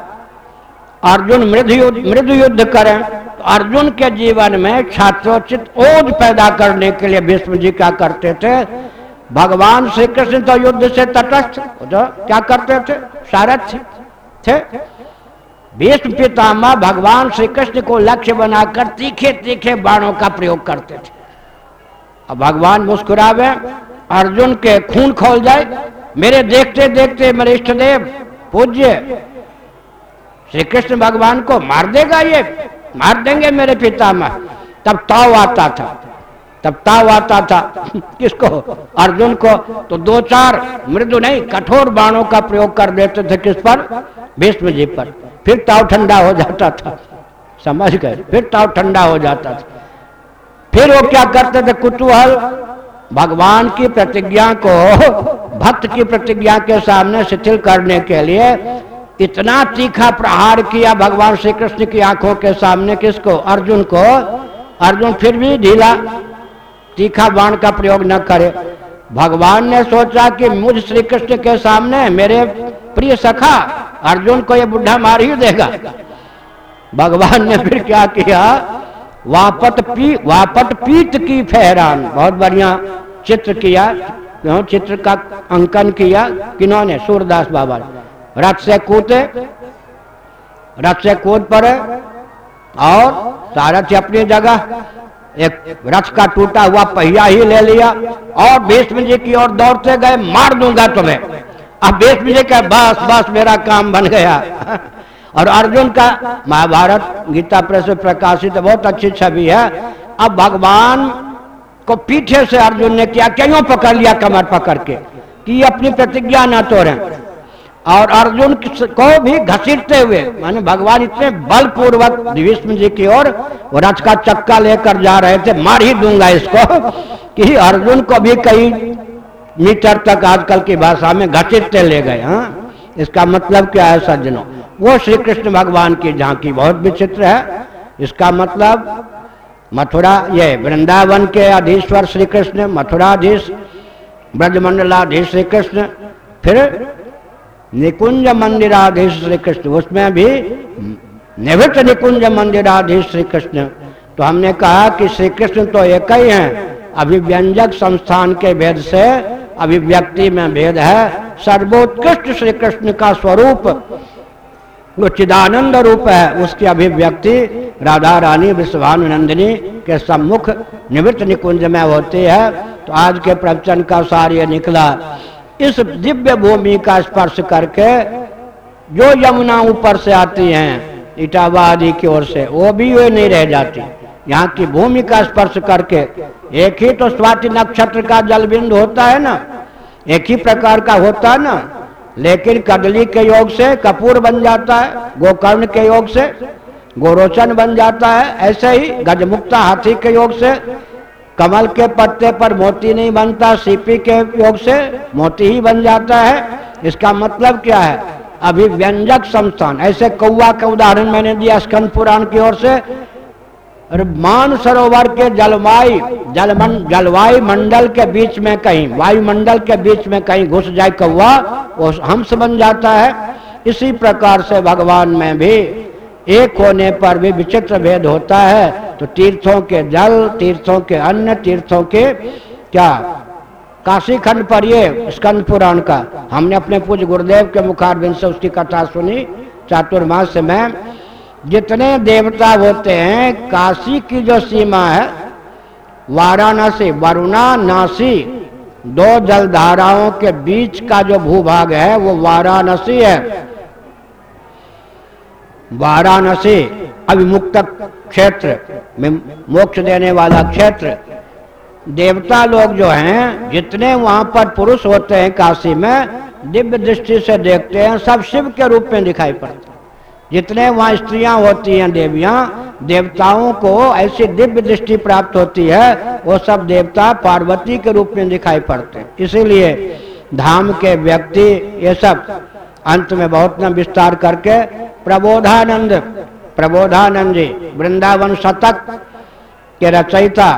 अर्जुन मृदु युद्ध करें तो अर्जुन के जीवन में छात्रोचित ओज पैदा करने के लिए भीष्म जी क्या करते थे, भगवान श्री कृष्ण तो युद्ध से तटस्थ, तो क्या करते थे, सारथी थे। भीष्म पितामह भगवान श्री कृष्ण को लक्ष्य बनाकर तीखे तीखे बाणों का प्रयोग करते थे। अब भगवान मुस्कुरावे, अर्जुन के खून खोल जाए, मेरे देखते देखते मेरे इष्ट देव पूज्य श्री कृष्ण भगवान को मार देगा, ये मार देंगे मेरे पितामह। तब ताव आता था किसको, अर्जुन को। तो 2-4 मृदु नहीं कठोर बाणों का प्रयोग कर देते थे, किस पर, भीष्म जी पर। फिर ताव ठंडा हो जाता था, समझ गए, फिर ताव ठंडा हो जाता था। फिर वो क्या करते थे, कुतूहल भगवान की प्रतिज्ञा को भक्त की प्रतिज्ञा के सामने शिथिल करने के लिए इतना तीखा प्रहार किया भगवान श्री कृष्ण की आंखों के सामने, किसको, अर्जुन को। अर्जुन फिर भी ढीला, तीखा बाण का प्रयोग न करे। भगवान ने सोचा कि मुझ श्री कृष्ण के सामने मेरे प्रिय सखा अर्जुन को ये बुढ़ा मार ही देगा। भगवान ने फिर क्या किया, वापट पीत की फहरान, बहुत बढ़िया चित्र किया, चित्र का अंकन किया किन्होंने, सूरदास बाबा। रथ से कूद पड़े और सारथी अपनी जगह, एक रथ का टूटा हुआ पहिया ही ले लिया और भीष्म जी की ओर दौड़ते गए, मार दूंगा तुम्हें। अब भीष्म जी का बस बस मेरा काम बन गया। और अर्जुन का महाभारत गीता प्रेस में प्रकाशित बहुत अच्छी छवि है। अब भगवान को पीछे से अर्जुन ने क्या क्यों पकड़ लिया, कमर पकड़ के, कि अपनी प्रतिज्ञा न तोड़ें। और अर्जुन को भी घसीटते हुए, माने भगवान इतने बलपूर्वक भीष्म जी की ओर रथ का चक्का लेकर जा रहे थे, मार ही दूंगा इसको, कि अर्जुन को भी कई मीटर तक आजकल की भाषा में घसीटते ले गए। हाँ, इसका मतलब क्या है सज्जनों, वो श्री कृष्ण भगवान की झांकी बहुत विचित्र है। इसका मतलब मथुरा, ये वृंदावन के अधीश्वर श्री कृष्ण, मथुराधीश, ब्रजमंडलाधीश श्री कृष्ण, फिर निकुंज मंदिराधीश श्री कृष्ण, उसमें भी निवृत्त निकुंज मंदिराधीश श्री कृष्ण। तो हमने कहा कि श्री कृष्ण तो एक ही हैं, अभिव्यंजक संस्थान के भेद से अभिव्यक्ति में भेद है। सर्वोत्कृष्ट श्री कृष्ण का स्वरूप वो चिदानंद रूप है, उसकी अभिव्यक्ति राधा रानी विश्वानंदिनी के सम्मुख निवृत्त निकुंज में होती है। तो आज के प्रवचन का सार ये निकला, इस दिव्य भूमि का स्पर्श करके जो यमुना ऊपर से आती हैं इटावादी की ओर से, वो भी ये नहीं रह जाती। यहाँ की भूमि का स्पर्श करके, एक ही तो स्वाति नक्षत्र का जल बिंदु होता है ना, एक ही प्रकार का होता है ना, लेकिन कदली के योग से कपूर बन जाता है, गोकर्ण के योग से गोरोचन बन जाता है, ऐसे ही गजमुक्ता हाथी के योग से कमल के पत्ते पर मोती नहीं बनता, सीपी के योग से मोती ही बन जाता है। इसका मतलब क्या है? अभिव्यंजक संस्थान। ऐसे कौवा का उदाहरण मैंने दिया स्कंद पुराण की ओर से। मानसरोवर के जलवायु मंडल के बीच में कहीं, वायुमंडल के बीच में कहीं घुस जाए कौवा, वो हंस बन जाता है। इसी प्रकार से भगवान में भी एक होने पर भी विचित्र भेद होता है। तो तीर्थों के जल, तीर्थों के अन्न, तीर्थों के क्या, काशी खंड पर ये स्कंद पुराण का हमने अपने पूज्य गुरुदेव के मुखारबिंद से उसकी कथा सुनी चातुर्मास में। जितने देवता होते हैं, काशी की जो सीमा है, वाराणसी वरुणा नासी दो जलधाराओं के बीच का जो भूभाग है वो वाराणसी है। वाराणसी अविमुक्त क्षेत्र में मोक्ष देने वाला क्षेत्र। देवता लोग जो हैं, जितने वहां पर पुरुष होते हैं काशी में, दिव्य दृष्टि से देखते हैं, सब शिव के रूप में दिखाई पड़ते हैं। जितने वहां स्त्रियां होती हैं, देवियां, देवताओं को ऐसी दिव्य दृष्टि प्राप्त होती है, वो सब देवता पार्वती के रूप में दिखाई पड़ते हैं। इसीलिए धाम के व्यक्ति ये सब अंत में बहुत न विस्तार करके प्रबोधानंद जी वृंदावन शतक के रचयिता,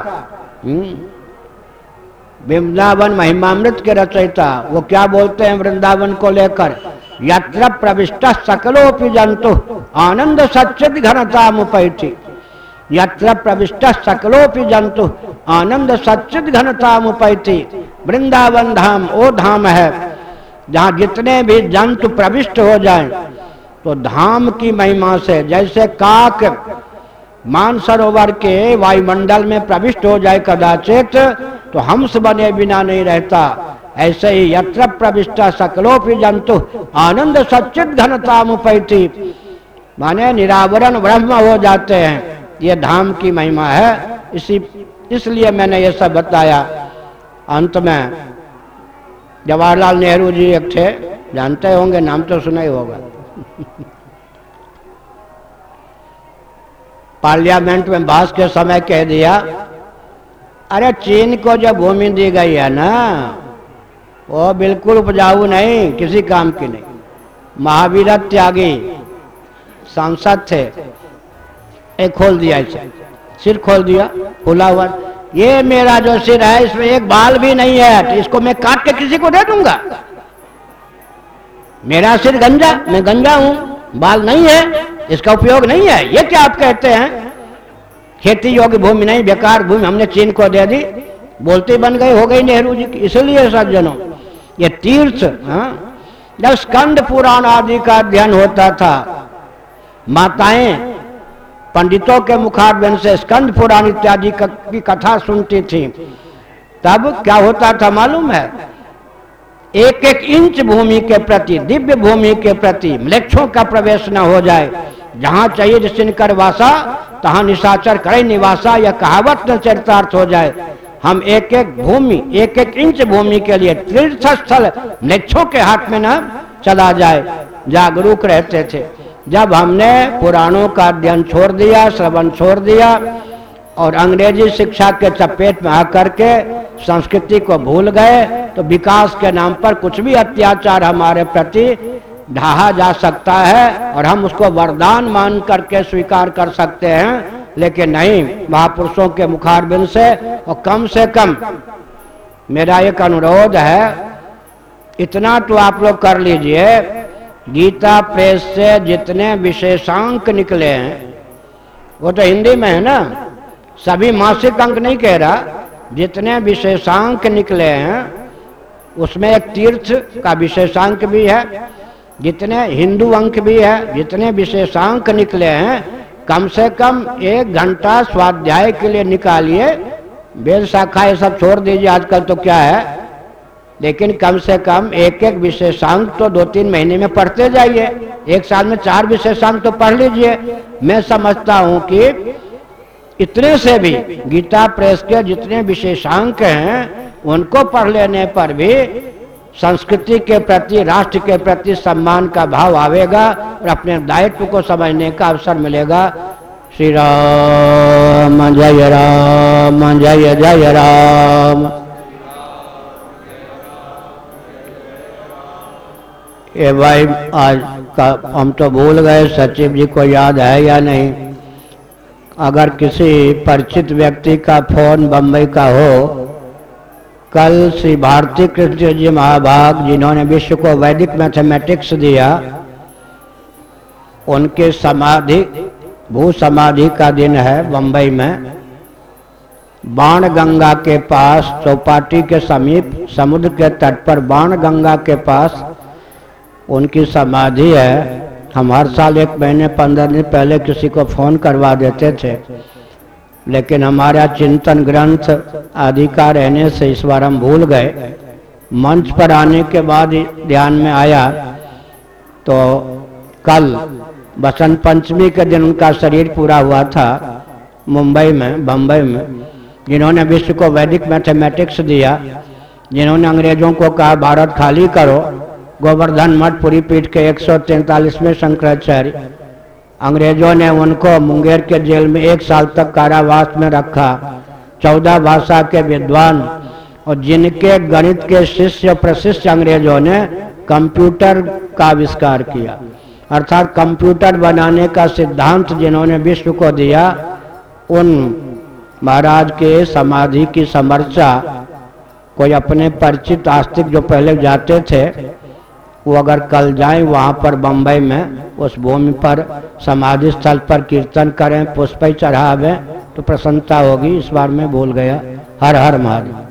वृंदावन महिमामृत के रचयिता, वो क्या बोलते हैं वृंदावन को लेकर? यत्र प्रविष्ट सकलोपि जंतु आनंद सच्चिद घनता मुपैति। यत्र प्रविष्ट सकलोपि जंतु आनंद सच्चिद घनता मुपैति। वृंदावन धाम वो धाम है जहाँ जितने भी जंतु प्रविष्ट हो जाएं, तो धाम की महिमा से, जैसे काक मानसरोवर के वायुमंडल में प्रविष्ट हो जाए कदाचित, तो हंस बने बिना नहीं रहता, ऐसे ही यत्र प्रविष्ट सकलोपि जंतु आनंद सच्चित घनता मुपैति, माने निरावरण ब्रह्म हो जाते हैं। ये धाम की महिमा है। इसलिए मैंने ये सब बताया। अंत में जवाहरलाल नेहरू जी एक थे, जानते होंगे, नाम तो सुना ही होगा। पार्लियामेंट में बहस के समय कह दिया, अरे चीन को जो भूमि दी गई है ना, वो बिल्कुल उपजाऊ नहीं, किसी काम की नहीं। महावीर त्यागी सांसद थे, एक खोल दिया, इसे सिर खोल दिया, खुला हुआ, ये मेरा जो सिर है इसमें एक बाल भी नहीं है, तो इसको मैं काट के किसी को दे दूंगा। मेरा सिर गंजा, मैं गंजा हूं, बाल नहीं है, इसका उपयोग नहीं है, ये क्या आप कहते हैं? खेती योग्य भूमि नहीं, बेकार भूमि हमने चीन को दे दी, बोलते बन गए हो गई नेहरू जी की। इसलिए सज्जनों, ये तीर्थ, जब स्कंद पुराण आदि का अध्ययन होता था, माताएं पंडितों के मुखारबिंद से स्कंद पुराण इत्यादि की कथा सुनती थी, तब क्या होता था मालूम है? एक एक इंच भूमि के प्रति, दिव्य भूमि के प्रति म्लेच्छों का प्रवेश न हो जाए। जहां चाहिए जिसकर वासा तहां निशाचर करे निवासा, यह कहावत न चरितार्थ हो जाए। हम एक एक भूमि, एक एक इंच भूमि के लिए तीर्थ स्थल म्लेच्छों के हाथ में न चला जाए, जागरूक रहते थे। जब हमने पुराणों का अध्ययन छोड़ दिया, श्रवण छोड़ दिया और अंग्रेजी शिक्षा के चपेट में आकर के संस्कृति को भूल गए, तो विकास के नाम पर कुछ भी अत्याचार हमारे प्रति ढाहा जा सकता है और हम उसको वरदान मान करके स्वीकार कर सकते हैं, लेकिन नहीं, महापुरुषों के मुखारबिंद से। और कम से कम मेरा एक अनुरोध है, इतना तो आप लोग कर लीजिए, गीता प्रेस से जितने विशेषांक निकले हैं, वो तो हिंदी में है ना, सभी मासिक अंक नहीं कह रहा, जितने विशेषांक निकले हैं उसमें एक तीर्थ का विशेषांक भी है, जितने हिंदू अंक भी है, जितने विशेषांक निकले हैं, कम से कम 1 घंटा स्वाध्याय के लिए निकालिए। वेद शाखा ये सब छोड़ दीजिए, आजकल तो क्या है, लेकिन कम से कम एक एक विशेषांक तो 2-3 महीने में पढ़ते जाइए। एक साल में 4 विशेषांक तो पढ़ लीजिए। मैं समझता हूं कि इतने से भी गीता प्रेस के जितने विशेषांक हैं उनको पढ़ लेने पर भी संस्कृति के प्रति, राष्ट्र के प्रति सम्मान का भाव आवेगा और अपने दायित्व को समझने का अवसर मिलेगा। श्री राम जय राम जय जय राम। ये भाई आज का हम तो भूल गए, सचिव जी को याद है या नहीं? अगर किसी परिचित व्यक्ति का फोन बम्बई का हो, कल श्री भारती कृष्ण जी महाभाग जिन्होंने विश्व को वैदिक मैथमेटिक्स दिया, उनके समाधि, भू समाधि का दिन है बम्बई में। बाण गंगा के पास, चौपाटी के समीप, समुद्र के तट पर बाण गंगा के पास उनकी समाधि है। हम हर साल 1 महीने 15 दिन पहले किसी को फोन करवा देते थे, लेकिन हमारा चिंतन ग्रंथ आदि का रहने से इस बार हम भूल गए। मंच पर आने के बाद ध्यान में आया तो कल बसंत पंचमी के दिन उनका शरीर पूरा हुआ था मुंबई में, बम्बई में। जिन्होंने विश्व को वैदिक मैथमेटिक्स दिया, जिन्होंने अंग्रेजों को कहा भारत खाली करो, गोवर्धन मठ पुरी पीठ के 143वें शंकराचार्य, अंग्रेजों ने उनको मुंगेर के जेल में 1 साल तक कारावास में रखा। 14 भाषा के विद्वान और जिनके गणित के शिष्य प्रशिष्य अंग्रेजों ने कंप्यूटर का आविष्कार किया, अर्थात कंप्यूटर बनाने का सिद्धांत जिन्होंने विश्व को दिया, उन महाराज के समाधि की समर्चा कोई अपने परिचित आस्तिक जो पहले जाते थे, वो अगर कल जाएं वहाँ पर बम्बई में उस भूमि पर समाधि स्थल पर कीर्तन करें, पुष्प चढ़ावें तो प्रसन्नता होगी। इस बार मैं भूल गया। हर हर महादेव।